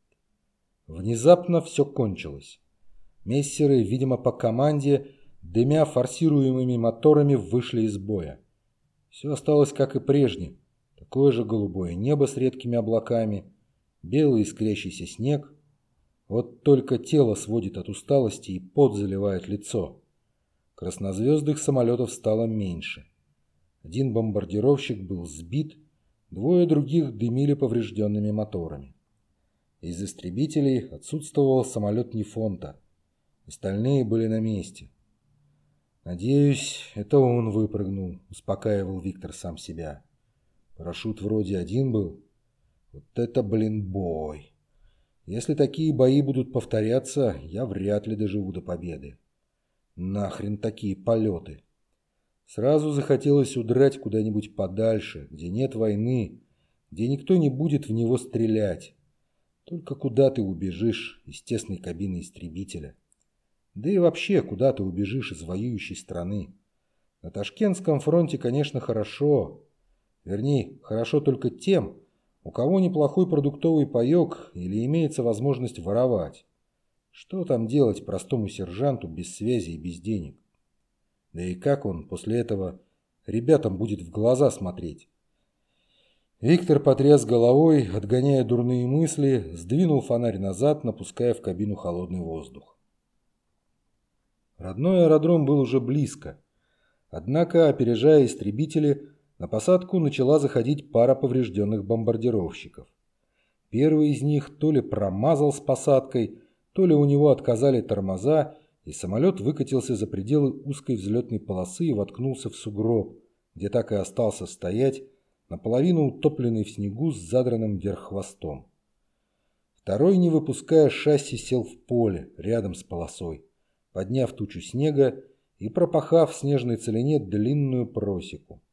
Внезапно все кончилось. Мессеры, видимо, по команде, дымя форсируемыми моторами, вышли из боя. Все осталось как и прежде. Такое же голубое небо с редкими облаками, белый искрящийся снег. Вот только тело сводит от усталости и пот заливает лицо. Краснозвездных самолетов стало меньше. Один бомбардировщик был сбит, двое других дымили поврежденными моторами. Из истребителей отсутствовал самолет Нефонта. Остальные были на месте. «Надеюсь, это он выпрыгнул», — успокаивал Виктор сам себя. «Парашют вроде один был. Вот это, блин, бой! Если такие бои будут повторяться, я вряд ли доживу до победы. Нахрен такие полеты. Сразу захотелось удрать куда-нибудь подальше, где нет войны, где никто не будет в него стрелять. Только куда ты убежишь из тесной кабины истребителя? Да и вообще, куда ты убежишь из воюющей страны? На Ташкентском фронте, конечно, хорошо. Вернее, хорошо только тем, у кого неплохой продуктовый паёк или имеется возможность воровать. Что там делать простому сержанту без связи и без денег? Да и как он после этого ребятам будет в глаза смотреть? Виктор потряс головой, отгоняя дурные мысли, сдвинул фонарь назад, напуская в кабину холодный воздух. Родной аэродром был уже близко. Однако, опережая истребители, на посадку начала заходить пара поврежденных бомбардировщиков. Первый из них то ли промазал с посадкой, то ли у него отказали тормоза, и самолет выкатился за пределы узкой взлетной полосы и воткнулся в сугроб, где так и остался стоять, наполовину утопленный в снегу с задранным вверх хвостом. Второй, не выпуская шасси, сел в поле, рядом с полосой, подняв тучу снега и пропахав в снежной целине длинную просеку.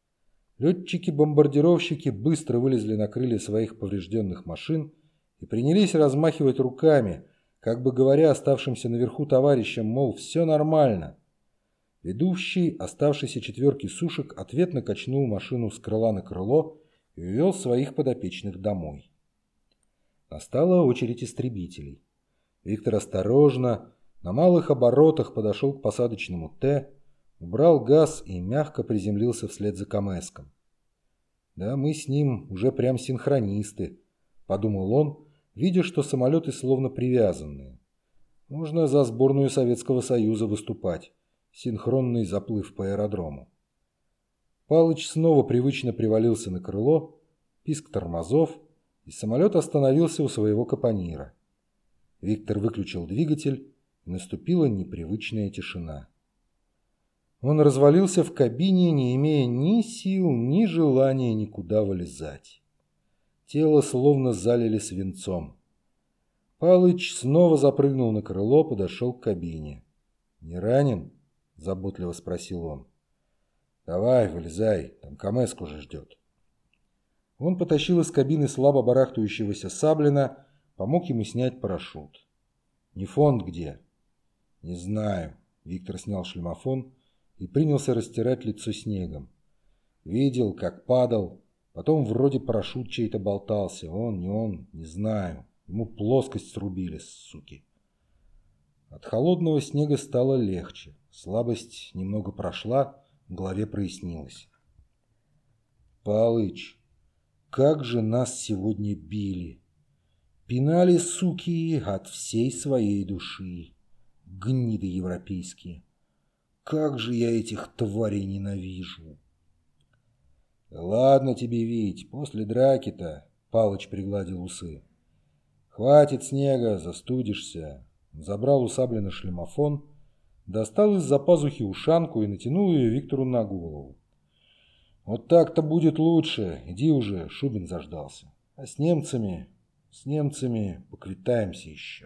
Летчики-бомбардировщики быстро вылезли на крылья своих поврежденных машин и принялись размахивать руками, как бы говоря оставшимся наверху товарищам, мол, все нормально. Ведущий оставшейся четверки сушек ответно качнул машину с крыла на крыло и увел своих подопечных домой. Настала очередь истребителей. Виктор осторожно, на малых оборотах подошел к посадочному Т, убрал газ и мягко приземлился вслед за Камэском. «Да мы с ним уже прям синхронисты», — подумал он, видя, что самолеты словно привязанные. «Можно за сборную Советского Союза выступать. Синхронный заплыв по аэродрому». Палыч снова привычно привалился на крыло, писк тормозов, и самолет остановился у своего капонира. Виктор выключил двигатель, и наступила непривычная тишина. Он развалился в кабине, не имея ни сил, ни желания никуда вылезать. Тело словно залили свинцом. Палыч снова запрыгнул на крыло, подошел к кабине. «Не ранен?» – заботливо спросил он. «Давай, вылезай, там Камэск уже ждет». Он потащил из кабины слабо барахтающегося Саблина, помог ему снять парашют. «Не фонд где?» «Не знаю». Виктор снял шлемофон и принялся растирать лицо снегом. Видел, как падал, потом вроде парашют чей-то болтался. Он, не он, не знаю. Ему плоскость срубили, суки. От холодного снега стало легче. Слабость немного прошла, в голове прояснилось. «Палыч, как же нас сегодня били! Пинали, суки, от всей своей души. Гниды европейские! Как же я этих тварей ненавижу!» «Ладно тебе, Вить, после драки-то», — Палыч пригладил усы. «Хватит снега, застудишься». Забрал у Саблина шлемофон, достал из-за пазухи ушанку и натянул ее Виктору на голову. «Вот так-то будет лучше. Иди уже, Шубин заждался. А с немцами, с немцами поквитаемся еще».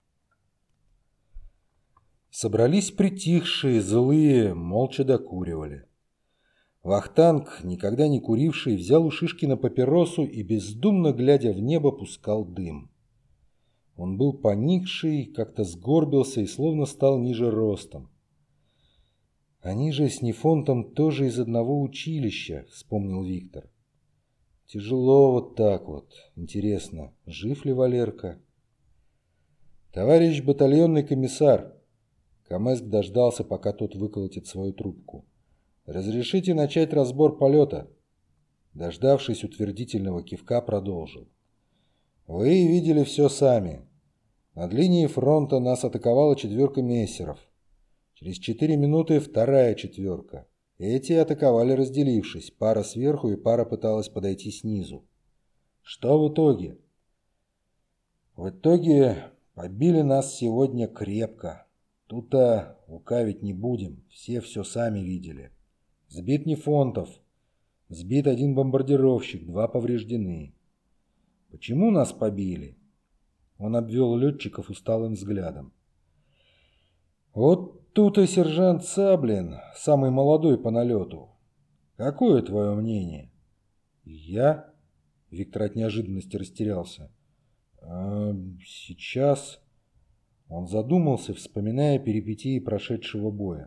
Собрались притихшие, злые, молча докуривали. Вахтанг, никогда не куривший, взял у Шишкина папиросу и, бездумно глядя в небо, пускал дым. Он был поникший, как-то сгорбился и словно стал ниже ростом. «Они же с Нефонтом тоже из одного училища», — вспомнил Виктор. «Тяжело вот так вот. Интересно, жив ли Валерка?» «Товарищ батальонный комиссар», — Камэск дождался, пока тот выколотит свою трубку. «Разрешите начать разбор полета?» Дождавшись утвердительного кивка, продолжил. «Вы видели все сами. Над линией фронта нас атаковала четверка мессеров. Через четыре минуты вторая четверка. Эти атаковали, разделившись. Пара сверху и пара пыталась подойти снизу. Что в итоге? В итоге побили нас сегодня крепко. Тут-то лукавить не будем. Все все сами видели. Сбит Нефонтов. Сбит один бомбардировщик, два повреждены. Почему нас побили?» Он обвел летчиков усталым взглядом. Вот тут и сержант Саблин, самый молодой по налету. Какое твое мнение? Я? Виктор от неожиданности растерялся. А, сейчас... Он задумался, вспоминая перипетии прошедшего боя.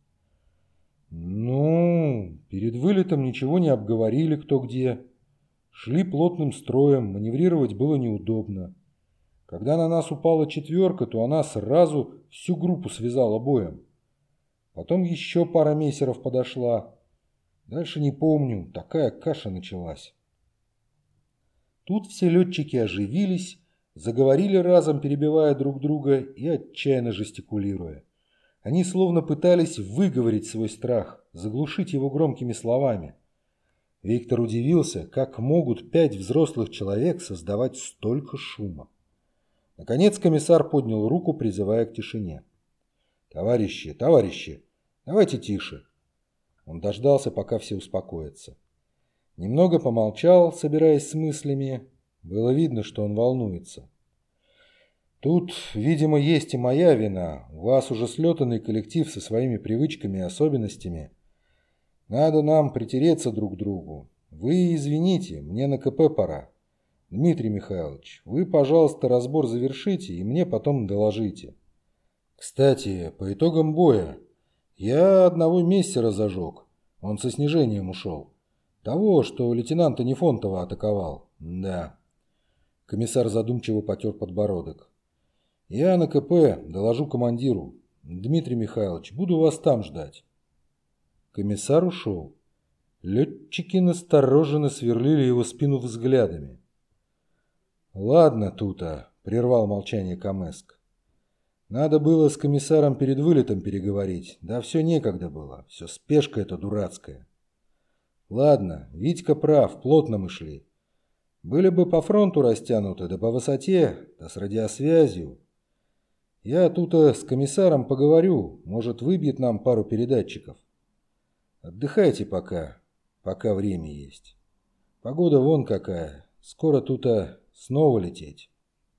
Ну, перед вылетом ничего не обговорили кто где. Шли плотным строем, маневрировать было неудобно. Когда на нас упала четверка, то она сразу всю группу связала боем. Потом еще пара мессеров подошла. Дальше не помню, такая каша началась. Тут все летчики оживились, заговорили разом, перебивая друг друга и отчаянно жестикулируя. Они словно пытались выговорить свой страх, заглушить его громкими словами. Виктор удивился, как могут пять взрослых человек создавать столько шума. Наконец комиссар поднял руку, призывая к тишине. «Товарищи, товарищи, давайте тише». Он дождался, пока все успокоятся. Немного помолчал, собираясь с мыслями. Было видно, что он волнуется. Тут, видимо, есть и моя вина. У вас уже слетанный коллектив со своими привычками и особенностями. Надо нам притереться друг к другу. Вы извините, мне на КП пора. Дмитрий Михайлович, вы, пожалуйста, разбор завершите и мне потом доложите. Кстати, по итогам боя, я одного мессера зажег. Он со снижением ушел. Того, что лейтенанта Нефонтова атаковал. Да. Комиссар задумчиво потер подбородок. Я на КП доложу командиру. Дмитрий Михайлович, буду вас там ждать. Комиссар ушел. Летчики настороженно сверлили его спину взглядами. Ладно, Тута, прервал молчание Камэск. Надо было с комиссаром перед вылетом переговорить. Да все некогда было. Все спешка эта дурацкая. Ладно, Витька прав, плотно мы шли. Были бы по фронту растянуты, да по высоте, да с радиосвязью. Я тут с комиссаром поговорю, может, выбьет нам пару передатчиков. Отдыхайте пока, пока время есть. Погода вон какая, скоро тут снова лететь.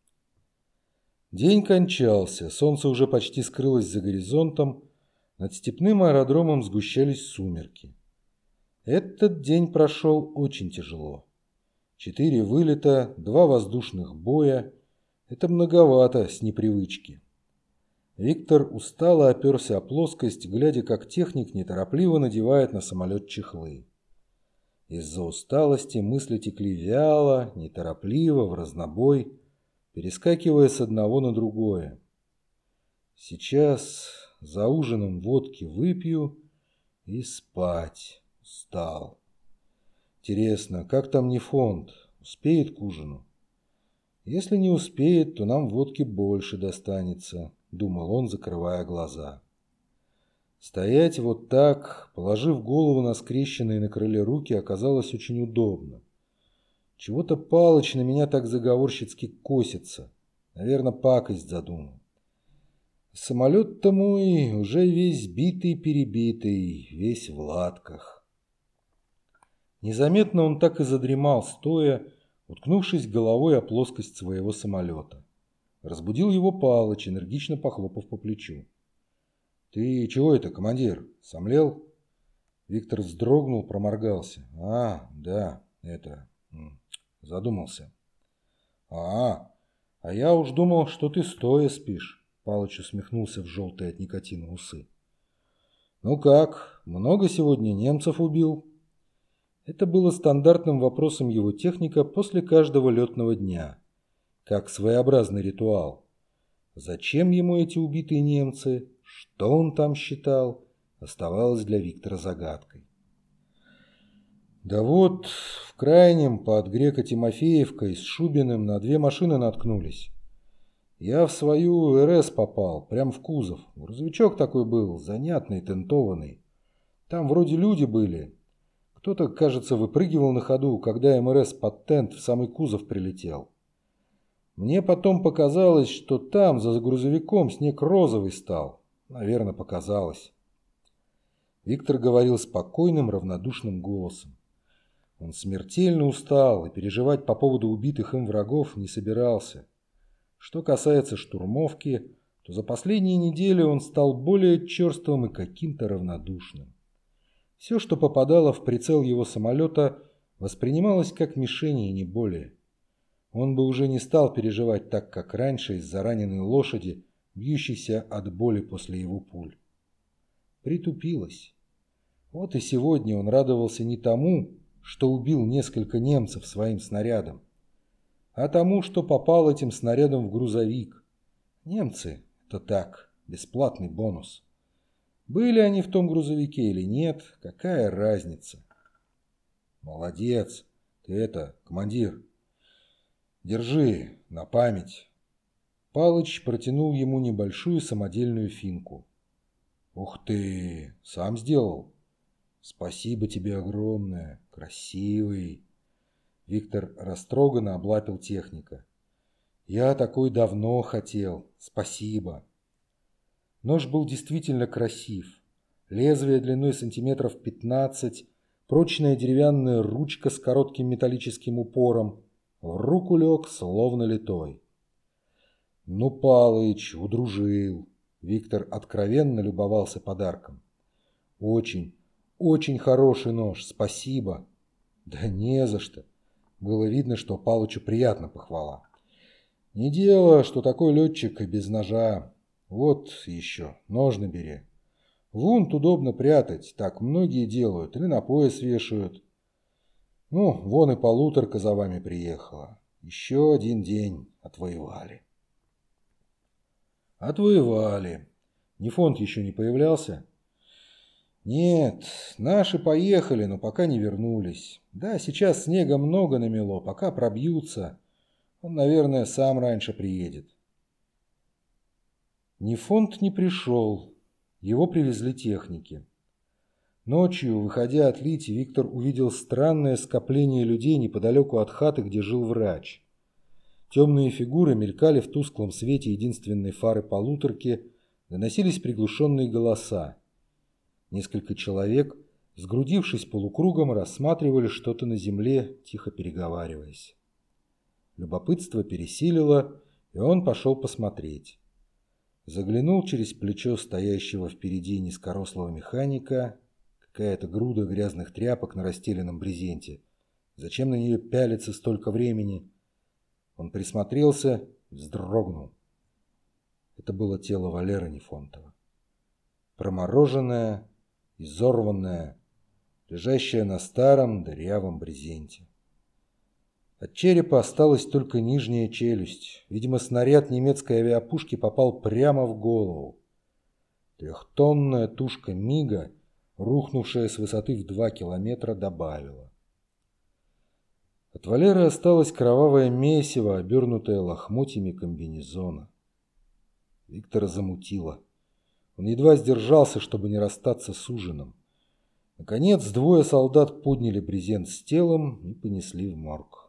День кончался, солнце уже почти скрылось за горизонтом, над степным аэродромом сгущались сумерки. Этот день прошел очень тяжело. Четыре вылета, два воздушных боя – это многовато с непривычки. Виктор устало оперся о плоскость, глядя, как техник неторопливо надевает на самолет чехлы. Из-за усталости мысли текли вяло, неторопливо, в разнобой, перескакивая с одного на другое. Сейчас за ужином водки выпью и спать. Устал. Интересно, как там Нефонт? Успеет к ужину? Если не успеет, то нам водки больше достанется, думал он, закрывая глаза. Стоять вот так, положив голову на скрещенные на крыле руки, оказалось очень удобно. Чего-то Палыч на меня так заговорщицки косится. Наверное, пакость задумал. Самолет-то мой уже весь битый-перебитый, весь в латках. Незаметно он так и задремал, стоя, уткнувшись головой о плоскость своего самолета. Разбудил его Палыч, энергично похлопав по плечу. «Ты чего это, командир? Сомлел?» Виктор вздрогнул, проморгался. «А, да, это... задумался». «А, а я уж думал, что ты стоя спишь», — Палыч усмехнулся в желтые от никотина усы. «Ну как, много сегодня немцев убил?» Это было стандартным вопросом его техника после каждого летного дня, как своеобразный ритуал. Зачем ему эти убитые немцы, что он там считал, оставалось для Виктора загадкой. Да вот, в крайнем под Греко-Тимофеевкой с Шубиным на две машины наткнулись. Я в свою РС попал, прям в кузов. Грузовичок такой был, занятный, тентованный. Там вроде люди были. Кто-то, кажется, выпрыгивал на ходу, когда МРС под тент в самый кузов прилетел. Мне потом показалось, что там, за грузовиком, снег розовый стал. Наверное, показалось. Виктор говорил спокойным, равнодушным голосом. Он смертельно устал и переживать по поводу убитых им врагов не собирался. Что касается штурмовки, то за последние недели он стал более черствым и каким-то равнодушным. Все, что попадало в прицел его самолета, воспринималось как мишени и не более. Он бы уже не стал переживать так, как раньше, из-за раненой лошади, бьющейся от боли после его пуль. Притупилось. Вот и сегодня он радовался не тому, что убил несколько немцев своим снарядом, а тому, что попал этим снарядом в грузовик. Немцы – это так, бесплатный бонус. Были они в том грузовике или нет, какая разница? Молодец, ты это, командир. Держи, на память. Палыч протянул ему небольшую самодельную финку. Ух ты, сам сделал? Спасибо тебе огромное, красивый. Виктор растроганно облапил техника. Я такой давно хотел, спасибо. Нож был действительно красив. Лезвие длиной сантиметров пятнадцать, прочная деревянная ручка с коротким металлическим упором. В руку лег, словно литой. Ну, Палыч, удружил. Виктор откровенно любовался подарком. Очень, очень хороший нож, спасибо. Да не за что. Было видно, что Палычу приятна похвала. Не дело, что такой летчик и без ножа. Вот еще, нож набери. Вунт удобно прятать, так многие делают, или на пояс вешают. Ну, вон и полуторка за вами приехала. Еще один день отвоевали. Отвоевали. Нефонт еще не появлялся? Нет, наши поехали, но пока не вернулись. Да, сейчас снега много намело, пока пробьются. Он, наверное, сам раньше приедет. Нефонт не пришел. Его привезли техники. Ночью, выходя отлить, Виктор увидел странное скопление людей неподалеку от хаты, где жил врач. Темные фигуры мелькали в тусклом свете единственной фары полуторки, доносились приглушенные голоса. Несколько человек, сгрудившись полукругом, рассматривали что-то на земле, тихо переговариваясь. Любопытство пересилило, и он пошел посмотреть. Заглянул через плечо стоящего впереди низкорослого механика. Какая-то груда грязных тряпок на расстеленном брезенте. Зачем на нее пялиться столько времени? Он присмотрелся, вздрогнул. Это было тело Валеры Нефонтова. Промороженное, изорванное, лежащее на старом дырявом брезенте. От черепа осталась только нижняя челюсть. Видимо, снаряд немецкой авиапушки попал прямо в голову. Трехтонная тушка МиГа, рухнувшая с высоты в два километра, добавила. От Валеры осталось кровавое месиво, обернутое лохмотьями комбинезона. Виктора замутило. Он едва сдержался, чтобы не расстаться с ужином. Наконец, двое солдат подняли брезент с телом и понесли в морг.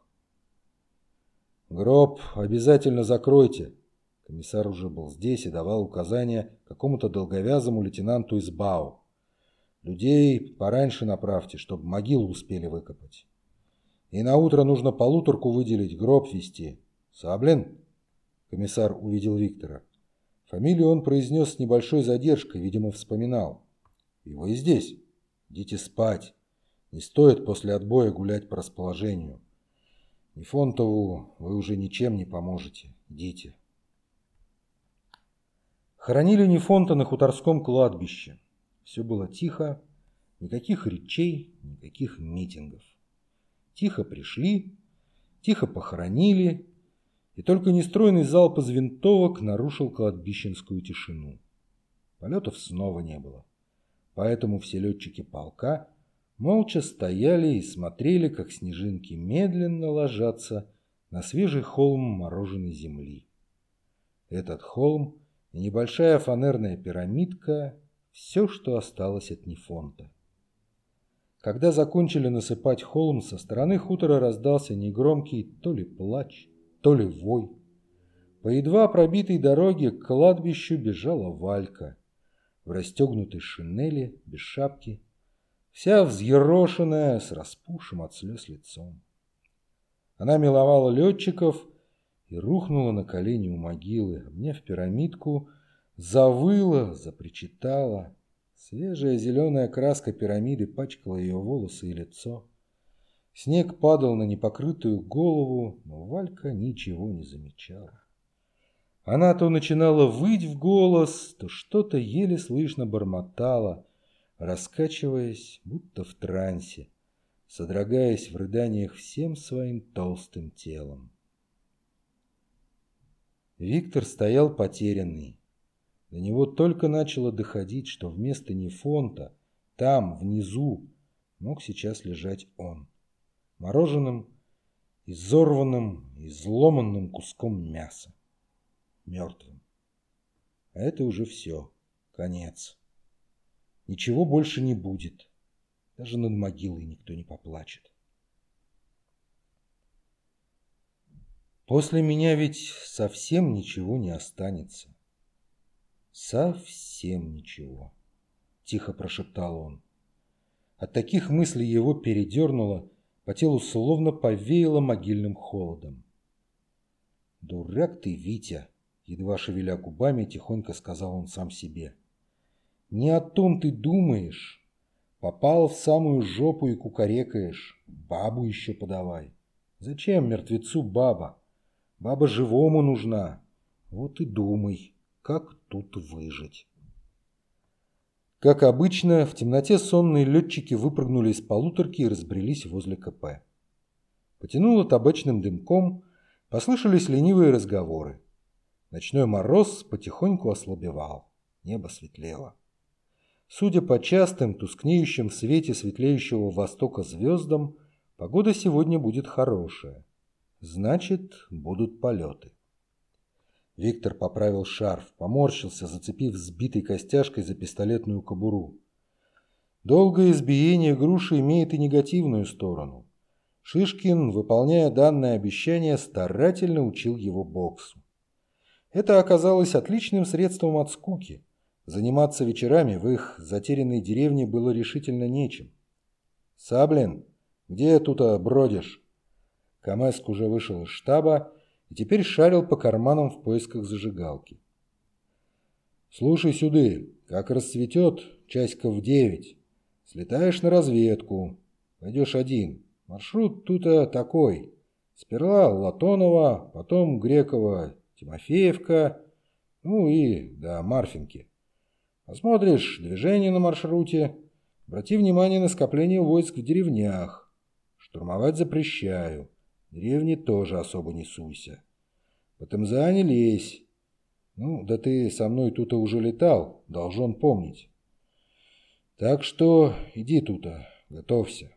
«Гроб обязательно закройте». Комиссар уже был здесь и давал указания какому-то долговязому лейтенанту из БАУ. «Людей пораньше направьте, чтобы могилу успели выкопать. И на утро нужно полуторку выделить, гроб везти. Саблин?» Комиссар увидел Виктора. Фамилию он произнес с небольшой задержкой, видимо, вспоминал. «И вы здесь? Идите спать. Не стоит после отбоя гулять по расположению. Нефонтову вы уже ничем не поможете. Идите». Хоронили Нефонта на хуторском кладбище. Все было тихо, никаких речей, никаких митингов. Тихо пришли, тихо похоронили, и только нестройный залп из винтовок нарушил кладбищенскую тишину. Полетов снова не было, поэтому все летчики полка молча стояли и смотрели, как снежинки медленно ложатся на свежий холм мороженой земли. Этот холм и небольшая фанерная пирамидка – все, что осталось от Нефонта. Когда закончили насыпать холм, со стороны хутора раздался негромкий то ли плач, то ли вой. По едва пробитой дороге к кладбищу бежала Валька в расстегнутой шинели, без шапки, вся взъерошенная, с распухшим от слез лицом. Она миловала летчиков и рухнула на колени у могилы, обняв пирамидку, Завыла, запричитала. Свежая зеленая краска пирамиды пачкала ее волосы и лицо. Снег падал на непокрытую голову, но Валька ничего не замечала. Она то начинала выть в голос, то что-то еле слышно бормотала, раскачиваясь, будто в трансе, содрогаясь в рыданиях всем своим толстым телом. Виктор стоял потерянный. До него только начало доходить, что вместо Нефонта, там, внизу, мог сейчас лежать он, мороженым, изорванным, изломанным куском мяса, мертвым. А это уже все, конец. Ничего больше не будет. Даже над могилой никто не поплачет. После меня ведь совсем ничего не останется. Совсем ничего, тихо прошептал он. От таких мыслей его передернуло, по телу словно повеяло могильным холодом. «Дурак ты, Витя!» — едва шевеля губами, тихонько сказал он сам себе. «Не о том ты думаешь. Попал в самую жопу и кукарекаешь. Бабу еще подавай. Зачем мертвецу баба? Баба живому нужна. Вот и думай, как тут выжить». Как обычно, в темноте сонные летчики выпрыгнули из полуторки и разбрелись возле КП. Потянуло табачным дымком, послышались ленивые разговоры. Ночной мороз потихоньку ослабевал, небо светлело. Судя по частым, тускнеющим в свете светлеющего востока звездам, погода сегодня будет хорошая. Значит, будут полеты. Виктор поправил шарф, поморщился, зацепив сбитой костяшкой за пистолетную кобуру. Долгое избиение груши имеет и негативную сторону. Шишкин, выполняя данное обещание, старательно учил его боксу. Это оказалось отличным средством от скуки. Заниматься вечерами в их затерянной деревне было решительно нечем. «Саблин, где тут бродишь?» Камэск уже вышел из штаба и теперь шарил по карманам в поисках зажигалки. «Слушай сюды, как расцветет, часиков в девять, слетаешь на разведку, пойдешь один. Маршрут тут такой. Сперва Латонова, потом Грекова, Тимофеевка, ну и до Марфинки. Посмотришь движение на маршруте, обрати внимание на скопление войск в деревнях. Штурмовать запрещаю. Деревни тоже особо не суйся. По Темза не лезь. Ну, да ты со мной тут уже летал, должен помнить. Так что иди тут, готовься».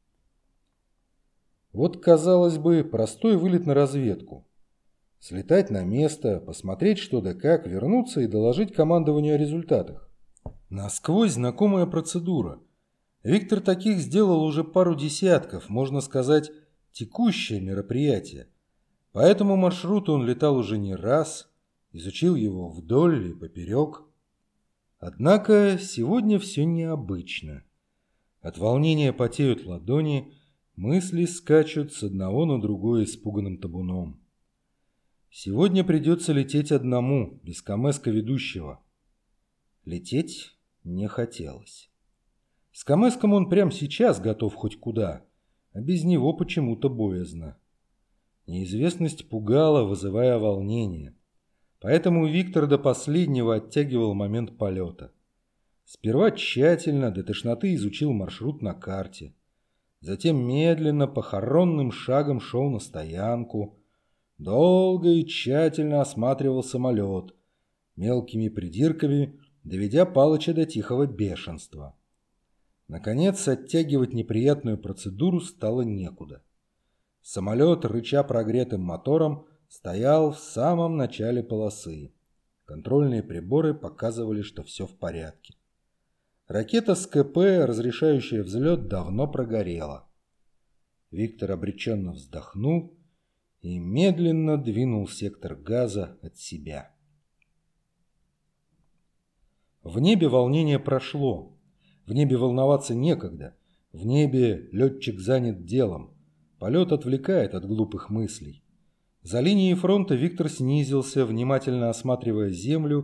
Вот, казалось бы, простой вылет на разведку. Слетать на место, посмотреть что да как, вернуться и доложить командованию о результатах. Насквозь знакомая процедура. Виктор таких сделал уже пару десятков, можно сказать, текущее мероприятие. По этому маршруту он летал уже не раз, изучил его вдоль и поперек. Однако сегодня все необычно. От волнения потеют ладони, мысли скачут с одного на другое испуганным табуном. Сегодня придется лететь одному, без Камэска ведущего. Лететь не хотелось. С Камэском он прямо сейчас готов хоть куда, а без него почему-то боязно. Неизвестность пугала, вызывая волнение. Поэтому Виктор до последнего оттягивал момент полета. Сперва тщательно, до тошноты изучил маршрут на карте. Затем медленно, похоронным шагом шел на стоянку. Долго и тщательно осматривал самолет, мелкими придирками доведя Палыча до тихого бешенства. Наконец, оттягивать неприятную процедуру стало некуда. Самолет, рыча прогретым мотором, стоял в самом начале полосы. Контрольные приборы показывали, что все в порядке. Ракета с КП, разрешающая взлет, давно прогорела. Виктор обреченно вздохнул и медленно двинул сектор газа от себя. В небе волнение прошло. В небе волноваться некогда. В небе летчик занят делом. Полет отвлекает от глупых мыслей. За линией фронта Виктор снизился, внимательно осматривая землю,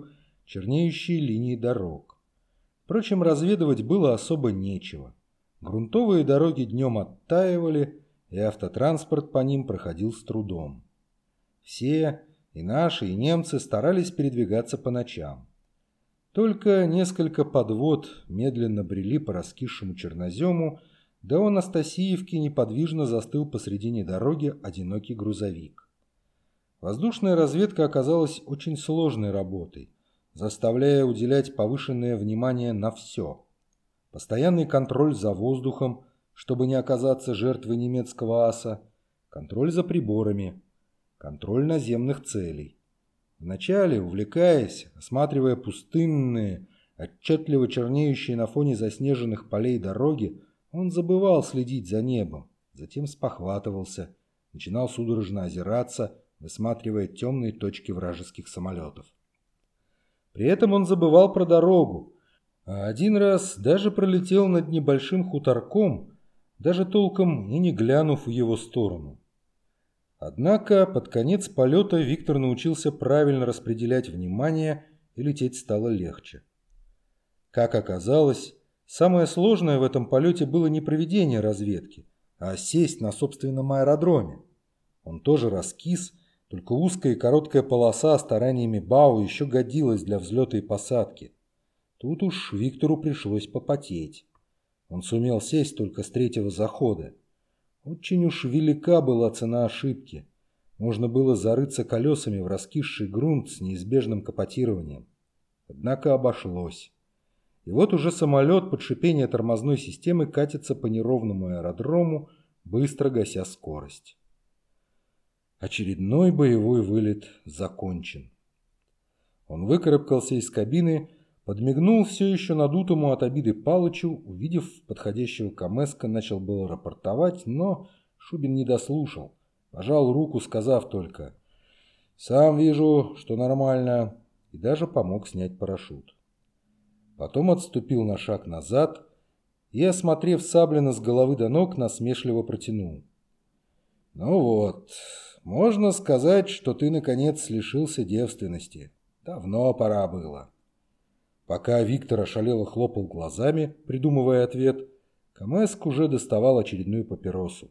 чернеющие линии дорог. Впрочем, разведывать было особо нечего. Грунтовые дороги днем оттаивали, и автотранспорт по ним проходил с трудом. Все, и наши, и немцы, старались передвигаться по ночам. Только несколько подвод медленно брели по раскисшему чернозему, да у Анастасиевки неподвижно застыл посредине дороги одинокий грузовик. Воздушная разведка оказалась очень сложной работой, заставляя уделять повышенное внимание на все. Постоянный контроль за воздухом, чтобы не оказаться жертвой немецкого аса, контроль за приборами, контроль наземных целей. Вначале, увлекаясь, осматривая пустынные, отчетливо чернеющие на фоне заснеженных полей дороги, он забывал следить за небом, затем спохватывался, начинал судорожно озираться, высматривая темные точки вражеских самолетов. При этом он забывал про дорогу, а один раз даже пролетел над небольшим хуторком, даже толком и не глянув в его сторону. Однако под конец полета Виктор научился правильно распределять внимание, и лететь стало легче. Как оказалось, самое сложное в этом полете было не проведение разведки, а сесть на собственном аэродроме. Он тоже раскис, только узкая и короткая полоса стараниями БАУ еще годилась для взлета и посадки. Тут уж Виктору пришлось попотеть. Он сумел сесть только с третьего захода. Очень уж велика была цена ошибки. Можно было зарыться колесами в раскисший грунт с неизбежным капотированием. Однако обошлось. И вот уже самолет под шипение тормозной системы катится по неровному аэродрому, быстро гася скорость. Очередной боевой вылет закончен. Он выкарабкался из кабины, подмигнул все еще надутому от обиды Палычу, увидев подходящего Камэска, начал было рапортовать, но Шубин не дослушал, пожал руку, сказав только «Сам вижу, что нормально», и даже помог снять парашют. Потом отступил на шаг назад и, осмотрев Саблина с головы до ног, насмешливо протянул. «Ну вот, можно сказать, что ты, наконец, лишился девственности. Давно пора было». Пока Виктор ошалело хлопал глазами, придумывая ответ, Камэск уже доставал очередную папиросу.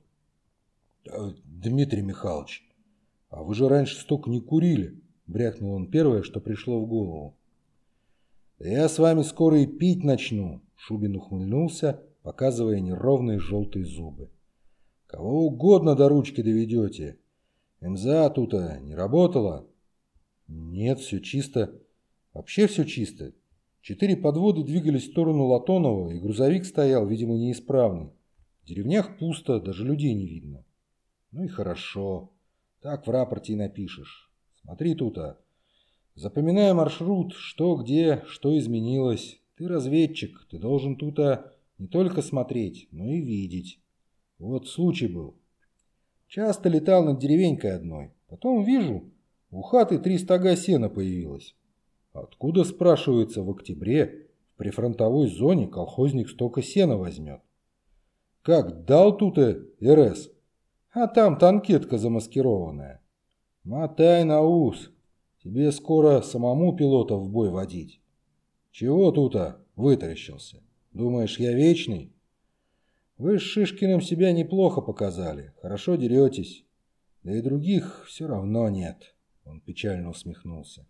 «Дмитрий Михайлович, а вы же раньше столько не курили», — брякнул он первое, что пришло в голову. «Да я с вами скоро и пить начну», — Шубин ухмыльнулся, показывая неровные желтые зубы. «Кого угодно до ручки доведете. МЗА тут-то не работала?» «Нет, все чисто. Вообще все чисто. Четыре подвода двигались в сторону Латонова, и грузовик стоял, видимо, неисправный. В деревнях пусто, даже людей не видно». «Ну и хорошо. Так в рапорте и напишешь. Смотри тут-то. Запоминай маршрут, что где, что изменилось. Ты разведчик, ты должен тут-то не только смотреть, но и видеть. Вот случай был. Часто летал над деревенькой одной. Потом вижу, у хаты три стога сена появилось. Откуда, спрашивается, в октябре в прифронтовой зоне колхозник столько сена возьмет? Как дал тут-то РС? А там танкетка замаскированная. Мотай на ус. Тебе скоро самому пилота в бой водить. Чего тут-то вытаращился? Думаешь, я вечный? Вы с Шишкиным себя неплохо показали. Хорошо деретесь. Да и других все равно нет. Он печально усмехнулся.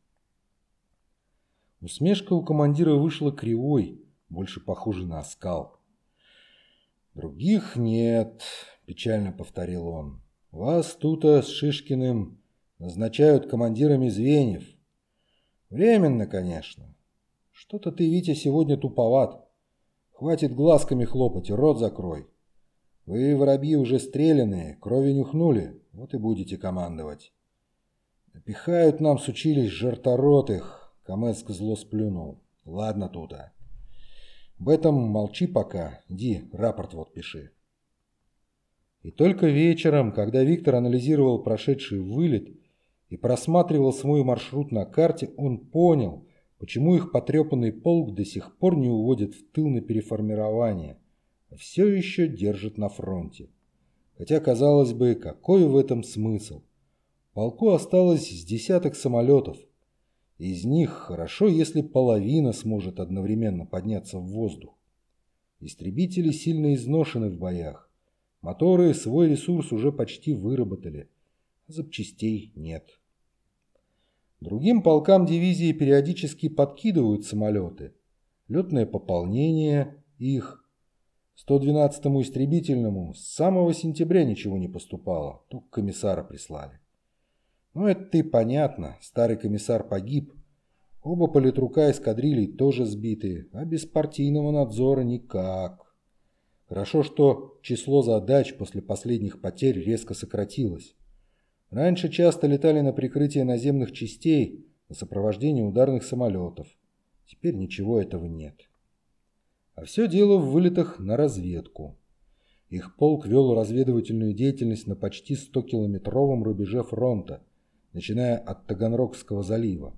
Усмешка у командира вышла кривой, больше похожей на оскал. «Других нет», – печально повторил он. «Вас тут с Шишкиным назначают командирами звеньев. Временно, конечно. Что-то ты, Витя, сегодня туповат. Хватит глазками хлопать, рот закрой. Вы, воробьи, уже стреляные, крови нюхнули, вот и будете командовать. Напихают нам с училищ жертворотых», – Камэск зло сплюнул. «Ладно тут-то. Об этом молчи пока, иди, рапорт вот пиши». И только вечером, когда Виктор анализировал прошедший вылет и просматривал свой маршрут на карте, он понял, почему их потрепанный полк до сих пор не уводят в тыл на переформирование, а все еще держит на фронте. Хотя, казалось бы, какой в этом смысл? Полку осталось с десяток самолетов, Из них хорошо, если половина сможет одновременно подняться в воздух. Истребители сильно изношены в боях. Моторы свой ресурс уже почти выработали. Запчастей нет. Другим полкам дивизии периодически подкидывают самолеты. Летное пополнение их. сто двенадцатому истребительному с самого сентября ничего не поступало, только комиссара прислали. Ну это и понятно, старый комиссар погиб. Оба политрука эскадрилий тоже сбиты, а без партийного надзора никак. Хорошо, что число задач после последних потерь резко сократилось. Раньше часто летали на прикрытие наземных частей, на сопровождение ударных самолетов. Теперь ничего этого нет. А все дело в вылетах на разведку. Их полк вел разведывательную деятельность на почти стокилометровом рубеже фронта, начиная от Таганрогского залива.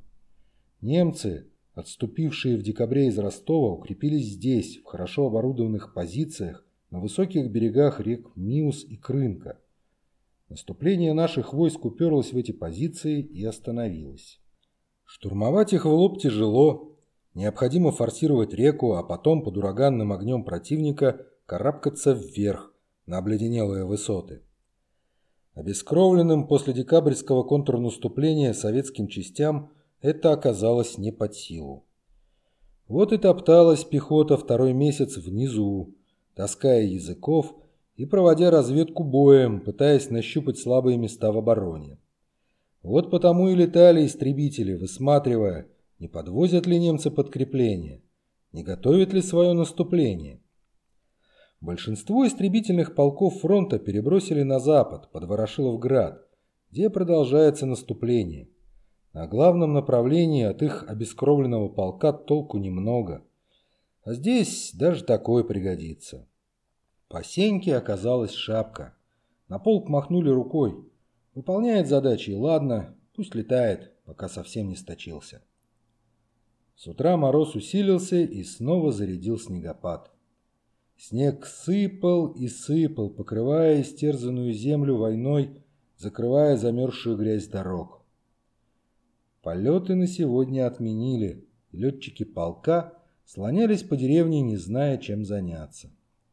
Немцы, отступившие в декабре из Ростова, укрепились здесь, в хорошо оборудованных позициях на высоких берегах рек Миус и Крынка. Наступление наших войск уперлось в эти позиции и остановилось. Штурмовать их в лоб тяжело. Необходимо форсировать реку, а потом под ураганным огнем противника карабкаться вверх на обледенелые высоты. Обескровленным после декабрьского контрнаступления советским частям это оказалось не под силу. Вот и топталась пехота второй месяц внизу, таская языков и проводя разведку боем, пытаясь нащупать слабые места в обороне. Вот потому и летали истребители, высматривая, не подвозят ли немцы подкрепления, не готовят ли свое наступление. Большинство истребительных полков фронта перебросили на запад, под Ворошиловград, где продолжается наступление. На главном направлении от их обескровленного полка толку немного. А здесь даже такое пригодится. По Сеньке оказалась шапка. На полк махнули рукой. Выполняет задачи, и ладно, пусть летает, пока совсем не сточился. С утра мороз усилился и снова зарядил снегопад. Снег сыпал и сыпал, покрывая истерзанную землю войной, закрывая замерзшую грязь дорог. Полеты на сегодня отменили, и летчики полка слонялись по деревне, не зная, чем заняться.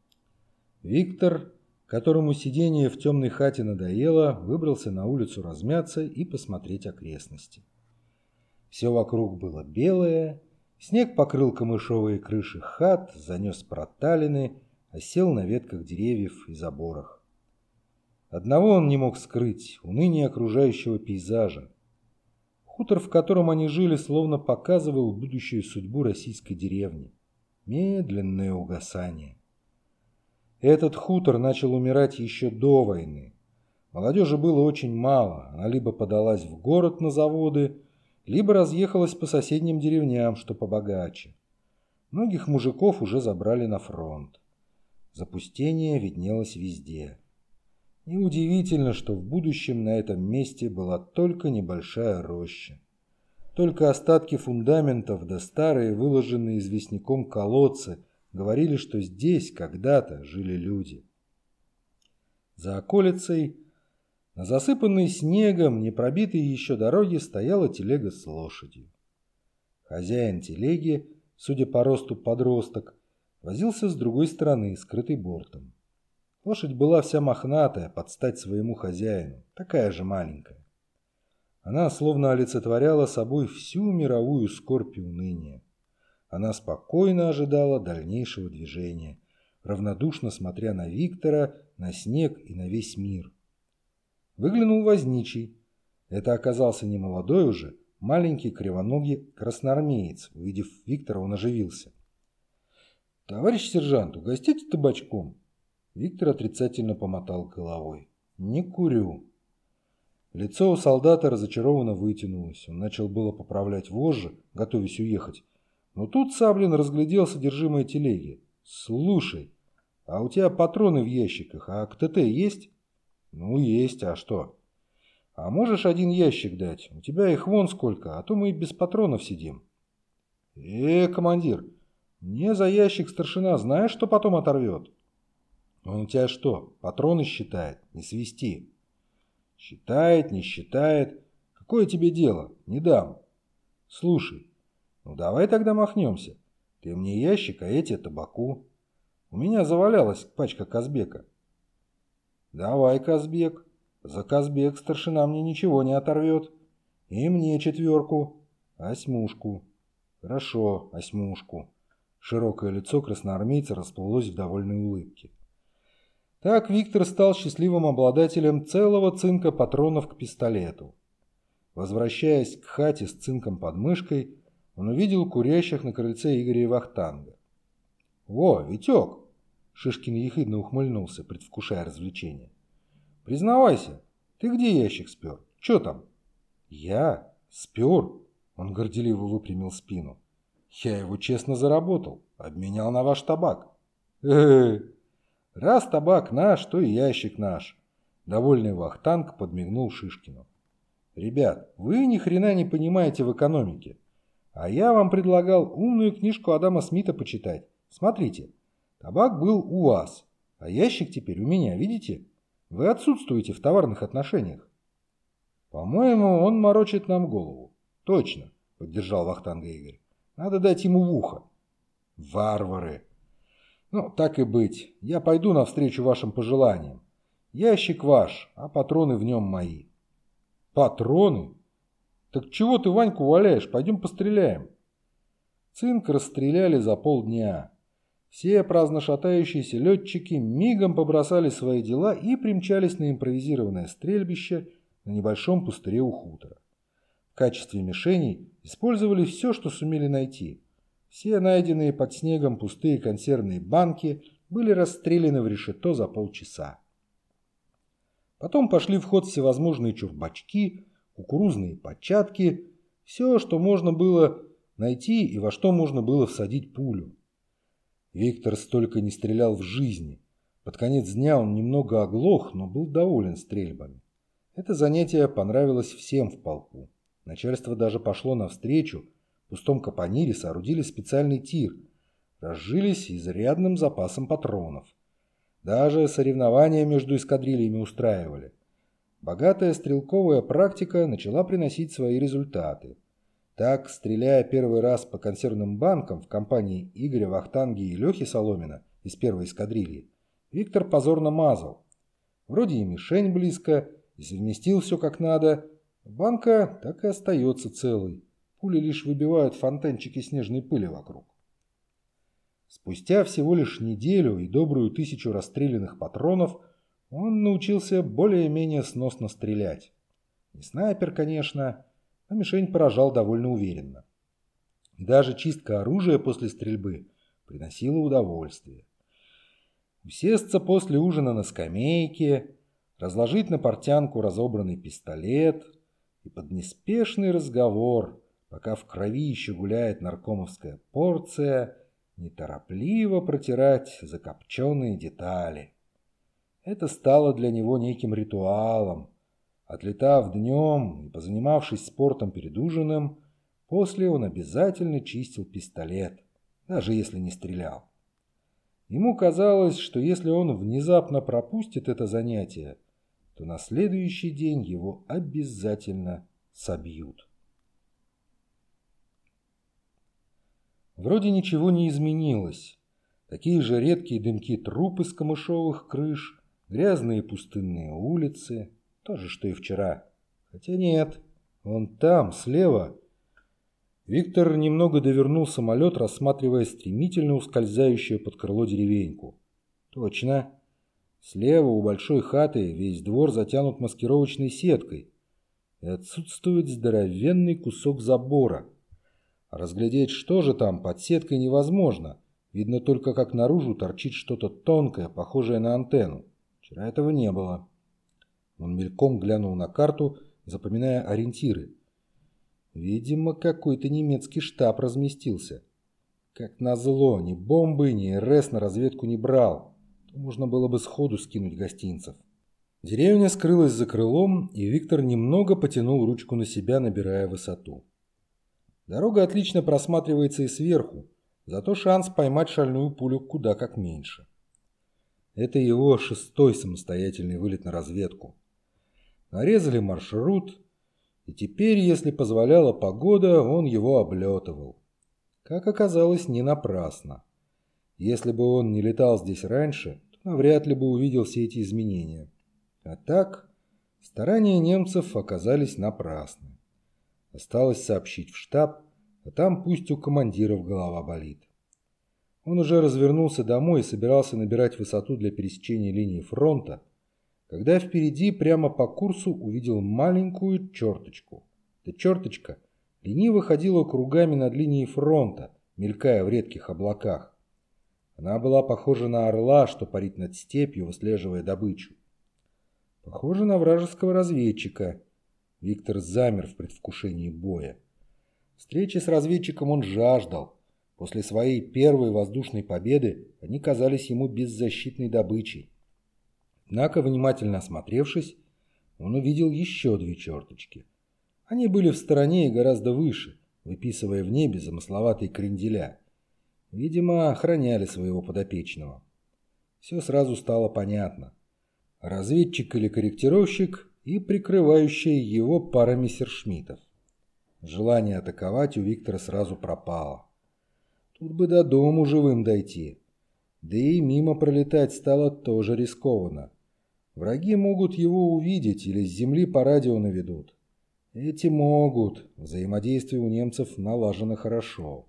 Виктор, которому сидение в темной хате надоело, выбрался на улицу размяться и посмотреть окрестности. Все вокруг было белое, снег покрыл камышовые крыши хат, занес проталины, осел на ветках деревьев и заборах. Одного он не мог скрыть – уныние окружающего пейзажа. Хутор, в котором они жили, словно показывал будущую судьбу российской деревни. Медленное угасание. Этот хутор начал умирать еще до войны. Молодежи было очень мало, она либо подалась в город на заводы, либо разъехалась по соседним деревням, что побогаче. Многих мужиков уже забрали на фронт. Запустение виднелось везде. Неудивительно, что в будущем на этом месте была только небольшая роща. Только остатки фундаментов да старые, выложенные известняком колодцы, говорили, что здесь когда-то жили люди. За околицей, на засыпанной снегом, не пробитой еще дороге, стояла телега с лошадью. Хозяин телеги, судя по росту подросток, возился с другой стороны, скрытый бортом. Лошадь была вся мохнатая, под стать своему хозяину, такая же маленькая. Она словно олицетворяла собой всю мировую скорбь и уныние. Она спокойно ожидала дальнейшего движения, равнодушно смотря на Виктора, на снег и на весь мир. Выглянул возничий. Это оказался не молодой уже, маленький кривоногий красноармеец. Увидев Виктора, он оживился. «Товарищ сержант, угостите табачком?» Виктор отрицательно помотал головой. «Не курю». Лицо у солдата разочарованно вытянулось. Он начал было поправлять вожжи, готовясь уехать. Но тут Саблин разглядел содержимое телеги. «Слушай, а у тебя патроны в ящиках, а к ТТ есть?» «Ну, есть, а что?» «А можешь один ящик дать? У тебя их вон сколько, а то мы и без патронов сидим». «Э, командир, мне за ящик старшина знаешь, что потом оторвет?» «Он у тебя что, патроны считает? Не свисти». «Считает, не считает. Какое тебе дело? Не дам». Слушай, ну давай тогда махнемся. Ты мне ящик, а эти табаку. У меня завалялась пачка Казбека. Давай, Казбек. За Казбек старшина мне ничего не оторвет. И мне четверку. Осьмушку. Хорошо, осьмушку. Широкое лицо красноармейца расплылось в довольной улыбке. Так Виктор стал счастливым обладателем целого цинка патронов к пистолету. Возвращаясь к хате с цинком под мышкой, он увидел курящих на крыльце Игоря и Вахтанга. «Во, Витек!» — Шишкин ехидно ухмыльнулся, предвкушая развлечение. «Признавайся, ты где ящик спер? Че там?» «Я? Спер?» — он горделиво выпрямил спину. «Я его честно заработал, обменял на ваш табак». «Э-э-э! Раз табак наш, то и ящик наш!» Довольный Вахтанг подмигнул Шишкину. «Ребят, вы ни хрена не понимаете в экономике. А я вам предлагал умную книжку Адама Смита почитать. Смотрите, табак был у вас, а ящик теперь у меня, видите? Вы отсутствуете в товарных отношениях». «По-моему, он морочит нам голову». «Точно», — поддержал Вахтанга Игорь. «Надо дать ему в ухо». «Варвары!» «Ну, так и быть. Я пойду навстречу вашим пожеланиям. Ящик ваш, а патроны в нем мои». «Патроны? Так чего ты Ваньку валяешь? Пойдем постреляем». Цинк расстреляли за полдня. Все праздно шатающиеся летчики мигом побросали свои дела и примчались на импровизированное стрельбище на небольшом пустыре у хутора. В качестве мишеней использовали все, что сумели найти. Все найденные под снегом пустые консервные банки были расстреляны в решето за полчаса. Потом пошли в ход всевозможные чурбачки, кукурузные початки, все, что можно было найти и во что можно было всадить пулю. Виктор столько не стрелял в жизни. Под конец дня он немного оглох, но был доволен стрельбами. Это занятие понравилось всем в полку. Начальство даже пошло навстречу. В пустом капонире соорудили специальный тир. Разжились изрядным запасом патронов. Даже соревнования между эскадрильями устраивали. Богатая стрелковая практика начала приносить свои результаты. Так, стреляя первый раз по консервным банкам в компании Игоря Вахтанги и Лехи Соломина из первой эскадрильи, Виктор позорно мазал. Вроде и мишень близко, и совместил все как надо. Банка так и остается целой. Пули лишь выбивают фонтанчики снежной пыли вокруг. Спустя всего лишь неделю и добрую тысячу расстрелянных патронов он научился более-менее сносно стрелять. Не снайпер, конечно, но мишень поражал довольно уверенно. Даже чистка оружия после стрельбы приносила удовольствие. Усесться после ужина на скамейке, разложить на портянку разобранный пистолет и под неспешный разговор, пока в крови еще гуляет наркомовская порция, неторопливо протирать закопченные детали. Это стало для него неким ритуалом. Отлетав днем и позанимавшись спортом перед ужином, после он обязательно чистил пистолет, даже если не стрелял. Ему казалось, что если он внезапно пропустит это занятие, то на следующий день его обязательно собьют. Вроде ничего не изменилось. Такие же редкие дымки труб из камышовых крыш, грязные пустынные улицы, то же, что и вчера. Хотя нет, вон там, слева. Виктор немного довернул самолет, рассматривая стремительно ускользающую под крыло деревеньку. Точно. Слева у большой хаты весь двор затянут маскировочной сеткой. И отсутствует здоровенный кусок забора. А разглядеть, что же там, под сеткой невозможно. Видно только, как наружу торчит что-то тонкое, похожее на антенну. Вчера этого не было. Он мельком глянул на карту, запоминая ориентиры. Видимо, какой-то немецкий штаб разместился. Как назло, ни бомбы, ни РС на разведку не брал. То можно было бы сходу скинуть гостинцев. Деревня скрылась за крылом, и Виктор немного потянул ручку на себя, набирая высоту. Дорога отлично просматривается и сверху, зато шанс поймать шальную пулю куда как меньше. Это его шестой самостоятельный вылет на разведку. Нарезали маршрут, И теперь, если позволяла погода, он его облетывал. Как оказалось, не напрасно. Если бы он не летал здесь раньше, то навряд ли бы увидел все эти изменения. А так, старания немцев оказались напрасны. Осталось сообщить в штаб, а там пусть у командиров голова болит. Он уже развернулся домой и собирался набирать высоту для пересечения линии фронта, когда впереди прямо по курсу увидел маленькую черточку. Эта черточка лениво ходила кругами над линией фронта, мелькая в редких облаках. Она была похожа на орла, что парит над степью, выслеживая добычу. Похоже на вражеского разведчика. Виктор замер в предвкушении боя. Встречи с разведчиком он жаждал. После своей первой воздушной победы они казались ему беззащитной добычей. Однако, внимательно осмотревшись, он увидел еще две черточки. Они были в стороне и гораздо выше, выписывая в небе замысловатые кренделя. Видимо, охраняли своего подопечного. Все сразу стало понятно. Разведчик или корректировщик и прикрывающая его пара мессершмиттов. Желание атаковать у Виктора сразу пропало. Тут бы до дому живым дойти. Да и мимо пролетать стало тоже рискованно. Враги могут его увидеть или с земли по радио наведут. Эти могут. Взаимодействие у немцев налажено хорошо.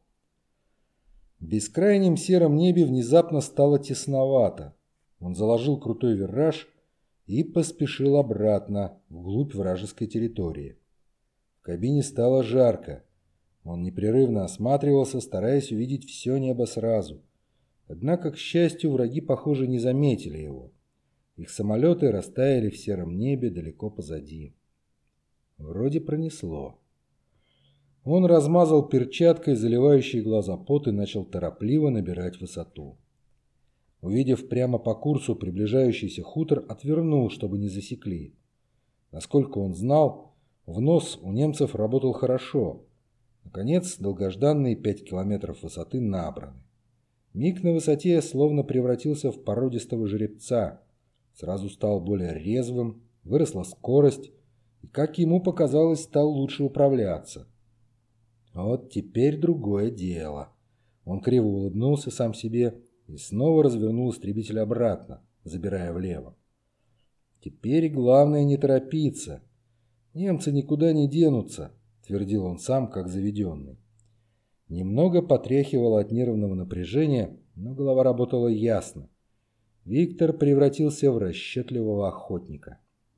В бескрайнем сером небе внезапно стало тесновато. Он заложил крутой вираж и поспешил обратно, вглубь вражеской территории. В кабине стало жарко. Он непрерывно осматривался, стараясь увидеть все небо сразу. Однако, к счастью, враги, похоже, не заметили его. Их самолеты растаяли в сером небе далеко позади. Вроде пронесло. Он размазал перчаткой заливающий глаза пот и начал торопливо набирать высоту. Увидев прямо по курсу приближающийся хутор, отвернул, чтобы не засекли. Насколько он знал, в нос у немцев работал хорошо. Наконец, долгожданные пять километров высоты набраны. Миг на высоте словно превратился в породистого жеребца. Сразу стал более резвым, выросла скорость, и, как ему показалось, стал лучше управляться. Вот теперь другое дело. Он криво улыбнулся сам себе и снова развернул истребитель обратно, забирая влево. Теперь главное не торопиться. Немцы никуда не денутся, твердил он сам, как заведенный. Немного потряхивало от нервного напряжения, но голова работала ясно. Виктор превратился в расчетливого охотника.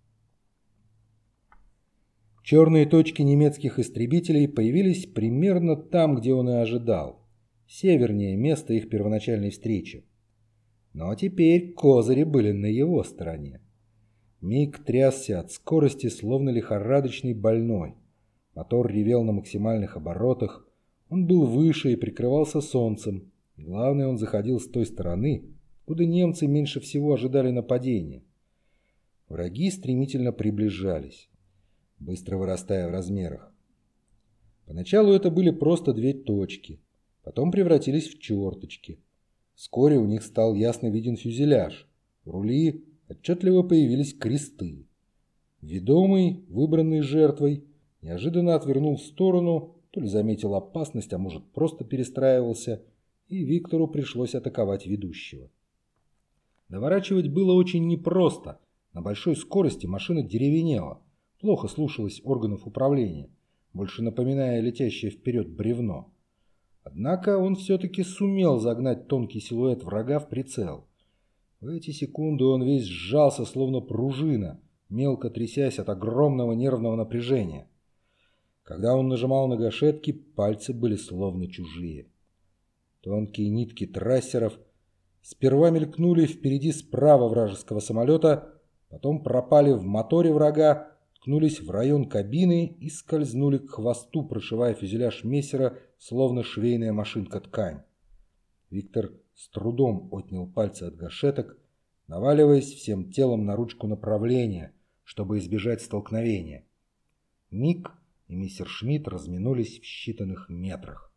Черные точки немецких истребителей появились примерно там, где он и ожидал, севернее места их первоначальной встречи. Но теперь козыри были на его стороне. Миг трясся от скорости, словно лихорадочный больной. Мотор ревел на максимальных оборотах, он был выше и прикрывался солнцем. Главное, он заходил с той стороны, куда немцы меньше всего ожидали нападения. Враги стремительно приближались, быстро вырастая в размерах. Поначалу это были просто две точки, потом превратились в черточки. Вскоре у них стал ясно виден фюзеляж. В рули отчетливо появились кресты. Ведомый, выбранный жертвой, неожиданно отвернул в сторону, то ли заметил опасность, а может просто перестраивался, и Виктору пришлось атаковать ведущего. Доворачивать было очень непросто. На большой скорости машина деревенела, плохо слушалась органов управления, больше напоминая летящее вперед бревно. Однако он все-таки сумел загнать тонкий силуэт врага в прицел. В эти секунды он весь сжался, словно пружина, мелко трясясь от огромного нервного напряжения. Когда он нажимал на гашетки, пальцы были словно чужие. Тонкие нитки трассеров сперва мелькнули впереди справа вражеского самолета, потом пропали в моторе врага, ткнулись в район кабины и скользнули к хвосту, прошивая фюзеляж мессера, словно швейная машинка ткань. Виктор с трудом отнял пальцы от гашеток, наваливаясь всем телом на ручку направления, чтобы избежать столкновения. Миг, и мессершмитт разминулись в считанных метрах.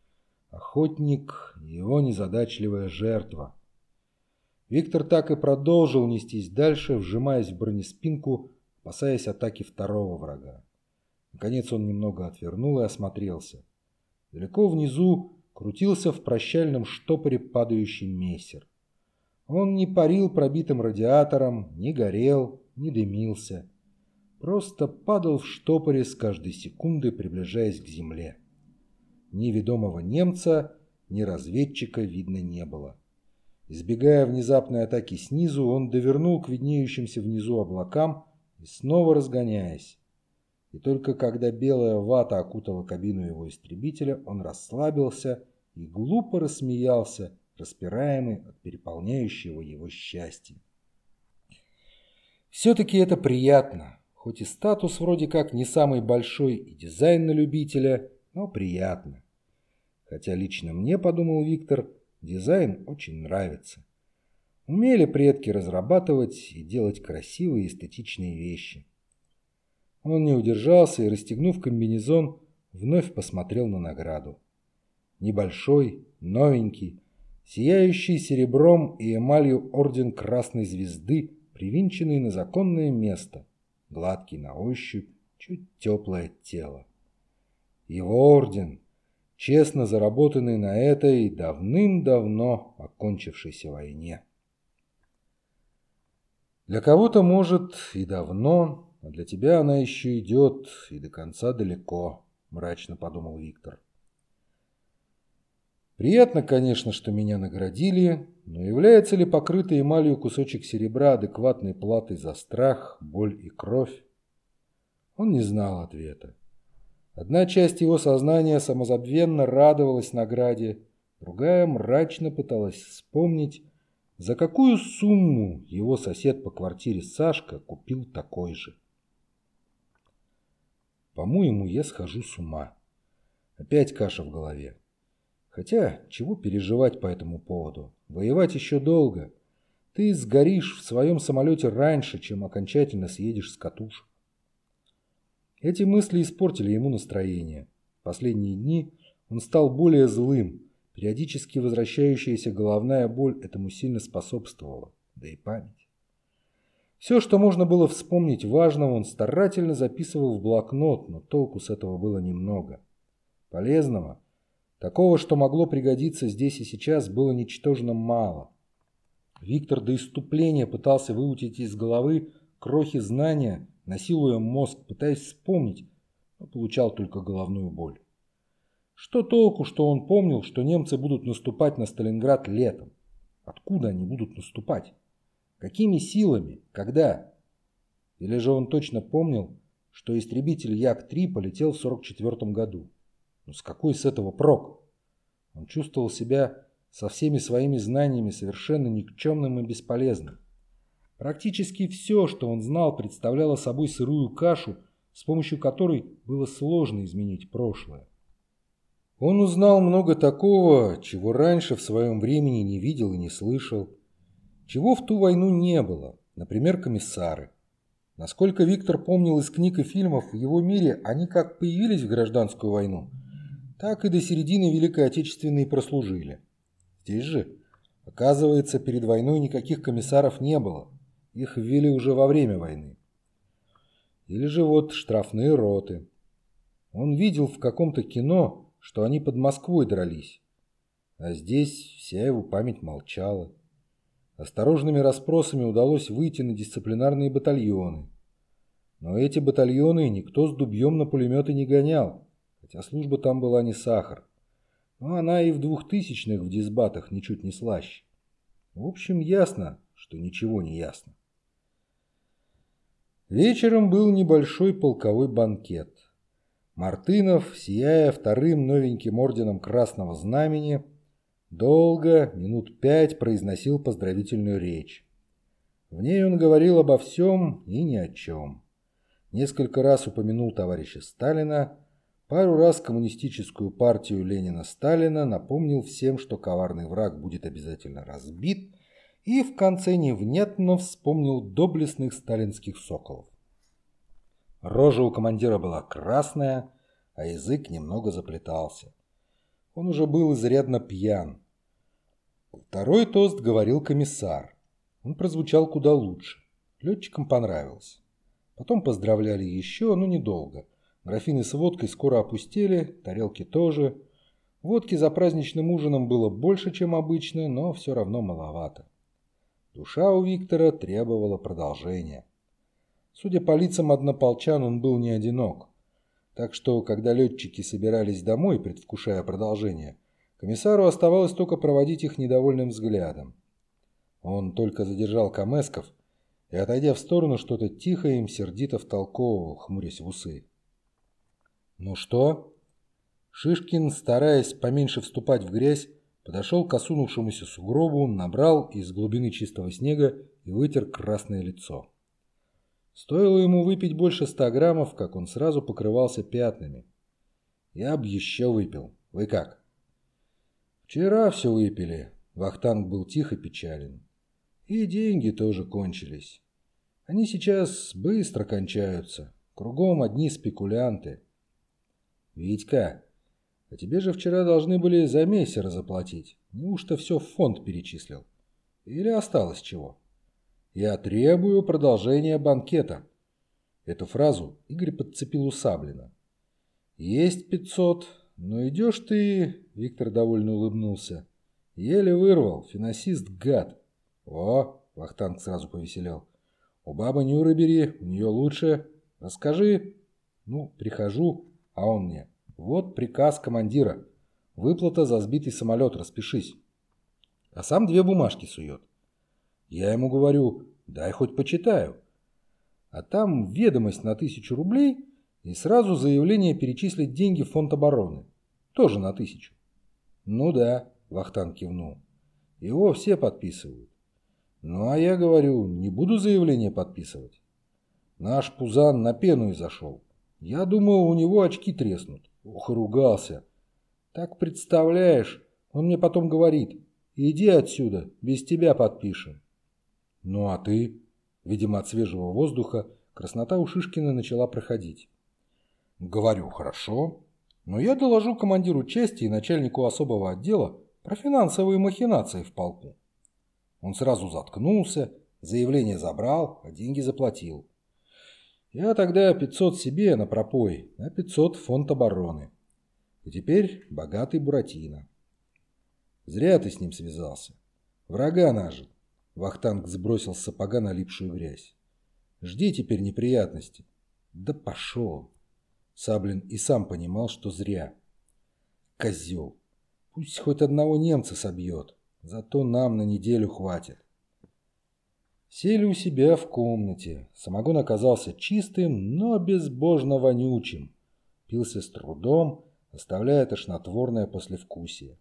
Охотник и его незадачливая жертва. Виктор так и продолжил нестись дальше, вжимаясь в бронеспинку, опасаясь атаки второго врага. Наконец он немного отвернул и осмотрелся. Далеко внизу крутился в прощальном штопоре падающий мессер. Он не парил пробитым радиатором, не горел, не дымился. Просто падал в штопоре с каждой секундой, приближаясь к земле. Ни ведомого немца, ни разведчика видно не было. Избегая внезапной атаки снизу, он довернул к виднеющимся внизу облакам и снова разгоняясь. И только когда белая вата окутала кабину его истребителя, он расслабился и глупо рассмеялся, распираемый от переполняющего его счастья. Все-таки это приятно, хоть и статус вроде как не самый большой и дизайн на любителя, но приятно. Хотя лично мне, подумал Виктор, дизайн очень нравится. Умели предки разрабатывать и делать красивые эстетичные вещи. Он не удержался и, расстегнув комбинезон, вновь посмотрел на награду. Небольшой, новенький, сияющий серебром и эмалью орден Красной Звезды, привинченный на законное место, гладкий на ощупь, чуть теплое тело. Его орден, честно заработанный на этой давным-давно окончившейся войне. Для кого-то, может, и давно, а для тебя она еще идет и до конца далеко, мрачно подумал Виктор. Приятно, конечно, что меня наградили, но является ли покрытый эмалью кусочек серебра адекватной платой за страх, боль и кровь? Он не знал ответа. Одна часть его сознания самозабвенно радовалась награде, другая мрачно пыталась вспомнить, за какую сумму его сосед по квартире Сашка купил такой же. По-моему, я схожу с ума. Опять каша в голове. Хотя, чего переживать по этому поводу? Воевать еще долго. Ты сгоришь в своем самолете раньше, чем окончательно съедешь с катушек. Эти мысли испортили ему настроение. В последние дни он стал более злым. Периодически возвращающаяся головная боль этому сильно способствовала. Да и память. Все, что можно было вспомнить важного, он старательно записывал в блокнот, но толку с этого было немного. Полезного, такого, что могло пригодиться здесь и сейчас, было ничтожно мало. Виктор до исступления пытался выутить из головы крохи знания, насилуя мозг, пытаясь вспомнить, но получал только головную боль. Что толку, что он помнил, что немцы будут наступать на Сталинград летом? Откуда они будут наступать? Какими силами? Когда? Или же он точно помнил, что истребитель Як три полетел в сорок четвёртом году? Но с какой с этого прок? Он чувствовал себя со всеми своими знаниями совершенно никчемным и бесполезным. Практически все, что он знал, представляло собой сырую кашу, с помощью которой было сложно изменить прошлое. Он узнал много такого, чего раньше в своем времени не видел и не слышал, чего в ту войну не было, например, комиссары. Насколько Виктор помнил из книг и фильмов, в его мире они как появились в гражданскую войну, так и до середины Великой Отечественной прослужили. Здесь же, оказывается, перед войной никаких комиссаров не было, их ввели уже во время войны. Или же вот штрафные роты. Он видел в каком-то кино, что они под Москвой дрались, а здесь вся его память молчала. Осторожными расспросами удалось выйти на дисциплинарные батальоны. Но эти батальоны никто с дубьем на пулеметы не гонял, хотя служба там была не сахар. Но она и в двухтысячных в дисбатах ничуть не слаще. В общем, ясно, что ничего не ясно. Вечером был небольшой полковой банкет. Мартынов, сияя вторым новеньким орденом Красного Знамени, долго, минут пять, произносил поздравительную речь. В ней он говорил обо всем и ни о чем. Несколько раз упомянул товарища Сталина, пару раз коммунистическую партию Ленина-Сталина, напомнил всем, что коварный враг будет обязательно разбит, и в конце невнятно вспомнил доблестных сталинских соколов. Рожа у командира была красная, а язык немного заплетался. Он уже был изрядно пьян. Второй тост говорил комиссар. Он прозвучал куда лучше. Летчикам понравился. Потом поздравляли еще, но недолго. Графины с водкой скоро опустели, тарелки тоже. Водки за праздничным ужином было больше, чем обычно, но все равно маловато. Душа у Виктора требовала продолжения. Судя по лицам однополчан, он был не одинок. Так что, когда летчики собирались домой, предвкушая продолжение, комиссару оставалось только проводить их недовольным взглядом. Он только задержал камэсков и, отойдя в сторону, что-то тихо им сердито втолковывал, хмурясь в усы. «Ну что?» Шишкин, стараясь поменьше вступать в грязь, подошел к осунувшемуся сугробу, набрал из глубины чистого снега и вытер красное лицо. Стоило ему выпить больше ста граммов, как он сразу покрывался пятнами. «Я б еще выпил. Вы как?» «Вчера все выпили». Вахтанг был тихо печален. «И деньги тоже кончились. Они сейчас быстро кончаются. Кругом одни спекулянты». «Витька, а тебе же вчера должны были за мессера заплатить. Неужто все в фонд перечислил? Или осталось чего?» «Я требую продолжения банкета». Эту фразу Игорь подцепил у Саблина. «Есть пятьсот, но идешь ты...» Виктор довольно улыбнулся. «Еле вырвал, финансист гад». «О!» — Вахтанг сразу повеселел. «У бабы Нюры бери, у нее лучше. Расскажи». «Ну, прихожу, а он мне. Вот приказ командира. Выплата за сбитый самолет, распишись». А сам две бумажки сует. Я ему говорю, дай хоть почитаю. А там ведомость на тысячу рублей и сразу заявление перечислить деньги в фонд обороны. Тоже на тысячу. Ну да, Вахтанг кивнул. Его все подписывают. Ну а я говорю, не буду заявление подписывать. Наш Пузан на пену и зашел. Я думаю, у него очки треснут. Ох и ругался. Так представляешь, он мне потом говорит, иди отсюда, без тебя подпишем. «Ну а ты?» Видимо, от свежего воздуха краснота у Шишкина начала проходить. «Говорю, хорошо, но я доложу командиру части и начальнику особого отдела про финансовые махинации в полку». Он сразу заткнулся, заявление забрал, а деньги заплатил. Я тогда пятьсот себе на пропой, а пятьсот в фонд обороны. И теперь богатый Буратино. Зря ты с ним связался. Врага нажил. Вахтанг сбросил с сапога налипшую грязь. «Жди теперь неприятностей». «Да пошел!» Саблин и сам понимал, что зря. «Козел! Пусть хоть одного немца собьет, зато нам на неделю хватит». Сели у себя в комнате. Самогон оказался чистым, но безбожно вонючим. Пился с трудом, оставляя тошнотворное послевкусие.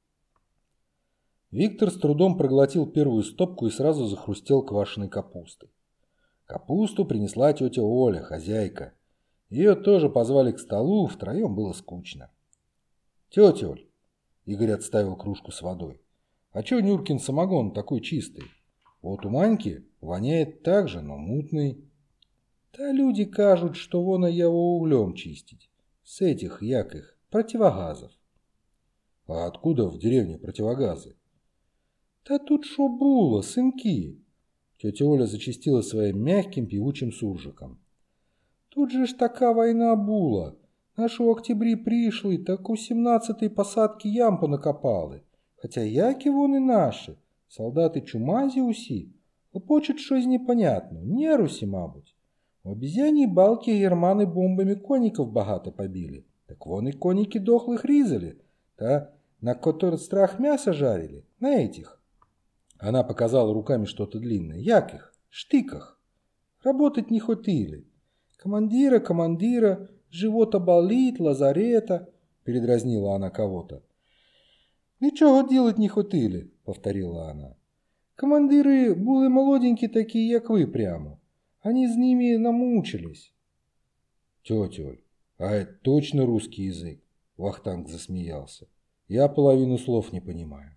Виктор с трудом проглотил первую стопку и сразу захрустел квашеной капустой. Капусту принесла тетя Оля, хозяйка. Ее тоже позвали к столу, втроем было скучно. «Тетя Оль», — Игорь отставил кружку с водой, — «а че Нюркин самогон такой чистый? Вот у Маньки воняет так же, но мутный». «Да люди кажут, что вон я его углем чистить. С этих, як их, противогазов». «А откуда в деревне противогазы?» «Та тут шо було, сынки?» Тетя Оля зачастила своим мягким певучим суржиком. «Тут же ж така война була. Наші у октябрі прийшли, так у сімнадцятій посадки ям понакопали. Хотя які вони наші? Солдати чумазі усі. Лопочуть щось непонятно. Нерусі, мабуть. У обезьяній балки германи бомбами коніків багато побили. Так вони коніки дохлих різали. Та на котор страх мясо жарили. На этих». Она показала руками что-то длинное. Яких? Штыках. Работать не хотели. Командира, командира, живота болит, лазарета, передразнила она кого-то. Ничего делать не хотели, повторила она. Командиры были молоденькие такие, як вы прямо. Они с ними намучились. Тетя Оль, а это точно русский язык? Вахтанг засмеялся. Я половину слов не понимаю.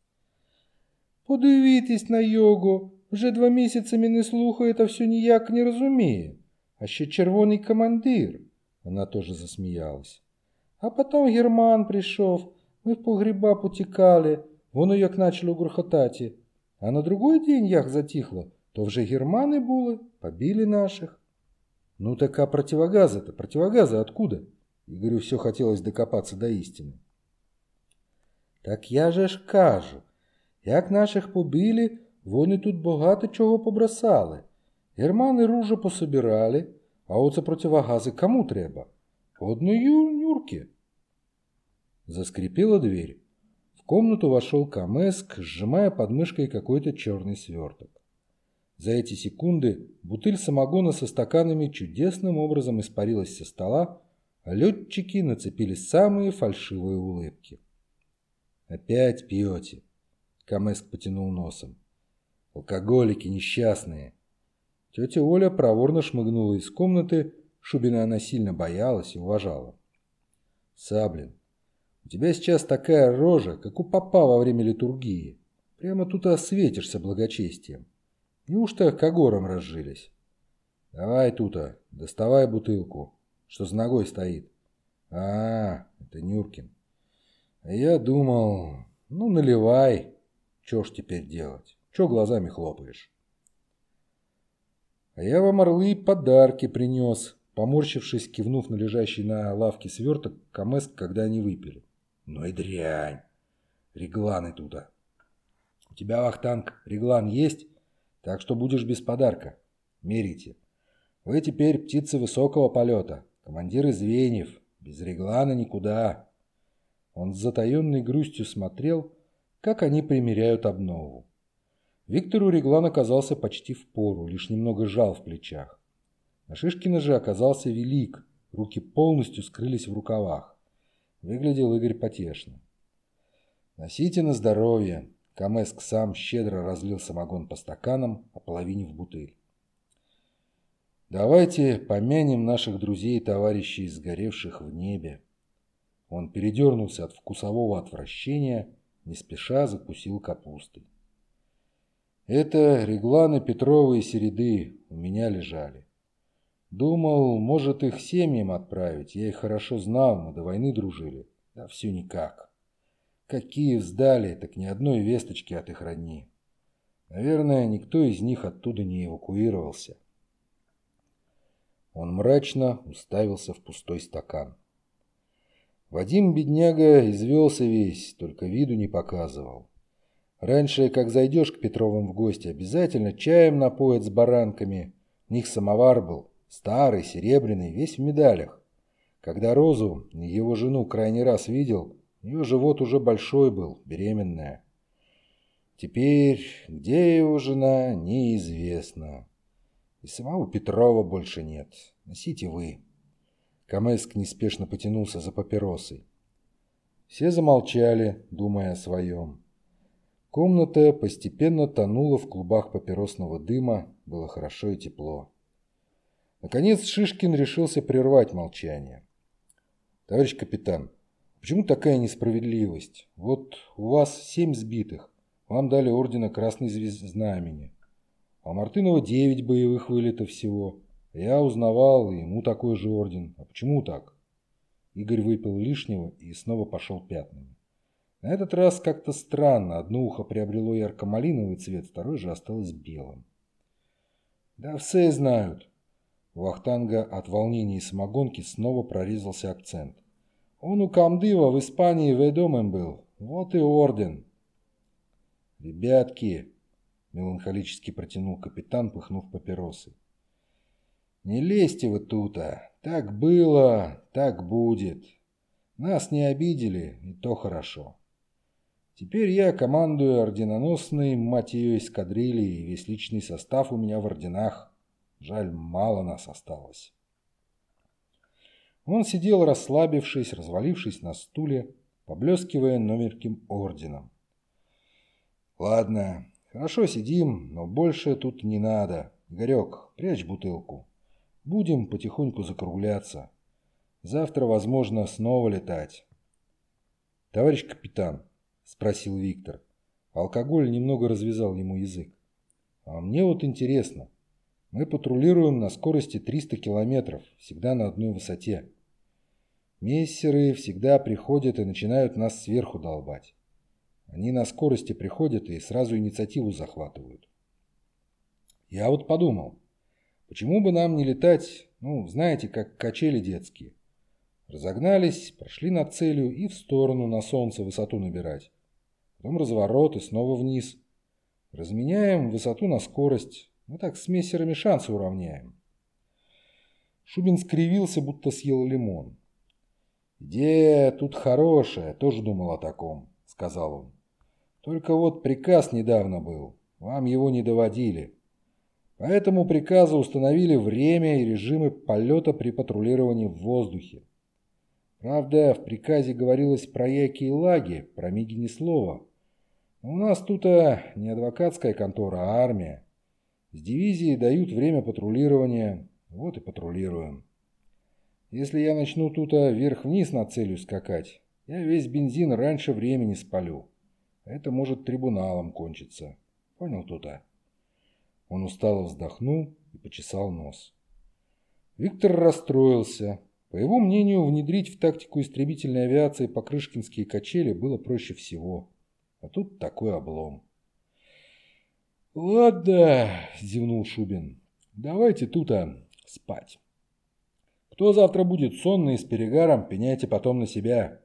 Подивитесь на його, вже два місяці мене слухає та все ніяк не розуміє. А ще червоний командир. Вона тоже засміялась. А потом Герман прийшов, ми в погреба потікали, воно як начало грохотати. А на другой день як затихло, то вже Германи були, побили наших. Ну так а противогазы-то? Противогазы откуда? Игорю все хотелось докопаться до истины. Так я же ж кажу, як наших побили, вони тут багато чого побросали. Германи ружа пособирали, а оце противогази кому треба? Одной Нюрке. Заскрипела дверь. В комнату вошел Камеск, сжимая под мышкой какой-то черный сверток. За эти секунды бутыль самогона со стаканами чудесным образом испарилась со стола, а летчики нацепили самые фальшивые улыбки. «Опять пьете?» — Камеск потянул носом. «Алкоголики несчастные». Тетя Оля проворно шмыгнула из комнаты, Шубина она сильно боялась и уважала. «Саблин, у тебя сейчас такая рожа, как у попа во время литургии. Прямо тут осветишься благочестием. Неужто когором разжились? Давай тута, доставай бутылку, что за ногой стоит. А, это Нюркин. А я думал, ну наливай. Чё ж теперь делать? Чё глазами хлопаешь? А я вам, орлы, подарки принес. Поморщившись, кивнув на лежащий на лавке сверток, Камеск, когда они выпили. Ну и дрянь. Регланы туда. У тебя, Вахтанг, реглан есть? Так что будешь без подарка. Мерите. Вы теперь птицы высокого полета, командиры звеньев. Без реглана никуда. Он с затаенной грустью смотрел, как они примеряют обнову. Виктору реглан оказался почти впору, лишь немного жал в плечах. А Шишкина же оказался велик, руки полностью скрылись в рукавах. Выглядел Игорь потешно. «Носите на здоровье». Камеск сам щедро разлил самогон по стаканам, ополовинив бутыль. «Давайте помянем наших друзей и товарищей, сгоревших в небе». Он передернулся от вкусового отвращения, не спеша закусил капустой. «Это регланы Петрова и Середы у меня лежали. Думал, может, их семьям отправить. Я их хорошо знал, мы до войны дружили. Да все никак. Как Киев сдали, так ни одной весточки от их родни. Наверное, никто из них оттуда не эвакуировался». Он мрачно уставился в пустой стакан. Вадим, бедняга, извелся весь, только виду не показывал. Раньше, как зайдешь к Петровым в гости, обязательно чаем напоят с баранками. У них самовар был, старый, серебряный, весь в медалях. Когда Розу, его жену, крайний раз видел, ее живот уже большой был, беременная. Теперь, где его жена, неизвестно. И самого Петрова больше нет. Носите вы. Камеск неспешно потянулся за папиросой. Все замолчали, думая о своем. Комната постепенно тонула в клубах папиросного дыма, было хорошо и тепло. Наконец Шишкин решился прервать молчание. «Товарищ капитан, почему такая несправедливость? Вот у вас семь сбитых, вам дали ордена Красной Звезды Знамени, а Мартынова девять боевых вылетов всего. Я узнавал, и ему такой же орден. А почему так?» Игорь выпил лишнего и снова пошел пятнами. На этот раз как-то странно. Одно ухо приобрело ярко-малиновый цвет, второе же осталось белым. «Да все знают». У Вахтанга от волнения и самогонки снова прорезался акцент. «Он у Камдыва в Испании ведомым был. Вот и орден». «Ребятки», — меланхолически протянул капитан, пыхнув папиросой. «Не лезьте вы тута. Так было, так будет. Нас не обидели, и то хорошо. Теперь я командую орденоносной, мать ее, эскадрильей, и весь личный состав у меня в орденах. Жаль, мало нас осталось». Он сидел расслабившись, развалившись на стуле, поблескивая номерким орденом. «Ладно, хорошо сидим, но больше тут не надо. Игорек, прячь бутылку. Будем потихоньку закругляться. Завтра, возможно, снова летать». «Товарищ капитан», — спросил Виктор. Алкоголь немного развязал ему язык. «А мне вот интересно. Мы патрулируем на скорости триста километров, всегда на одной высоте. Мессеры всегда приходят и начинают нас сверху долбать. Они на скорости приходят и сразу инициативу захватывают. Я вот подумал, Почему бы нам не летать, ну, знаете, как качели детские? Разогнались, прошли над целью и в сторону на солнце высоту набирать. Потом разворот и снова вниз. Разменяем высоту на скорость. Мы так с мессерами шансы уравняем. Шубин скривился, будто съел лимон. «Идея тут хорошая, тоже думал о таком», — сказал он. «Только вот приказ недавно был, вам его не доводили. По этому приказу установили время и режимы полета при патрулировании в воздухе. Правда, в приказе говорилось про яки и лаги, про миги ни слова. Но у нас тут а, не адвокатская контора, а армия. С дивизии дают время патрулирования, вот и патрулируем. Если я начну тут а, вверх-вниз над целью скакать, я весь бензин раньше времени спалю. Это может трибуналом кончиться. Понял тут-то?» Он устало вздохнул и почесал нос. Виктор расстроился. По его мнению, внедрить в тактику истребительной авиации покрышкинские качели было проще всего. А тут такой облом. «Ладно», — зевнул Шубин, — «давайте тут-то спать. Кто завтра будет сонный и с перегаром, пеняйте потом на себя».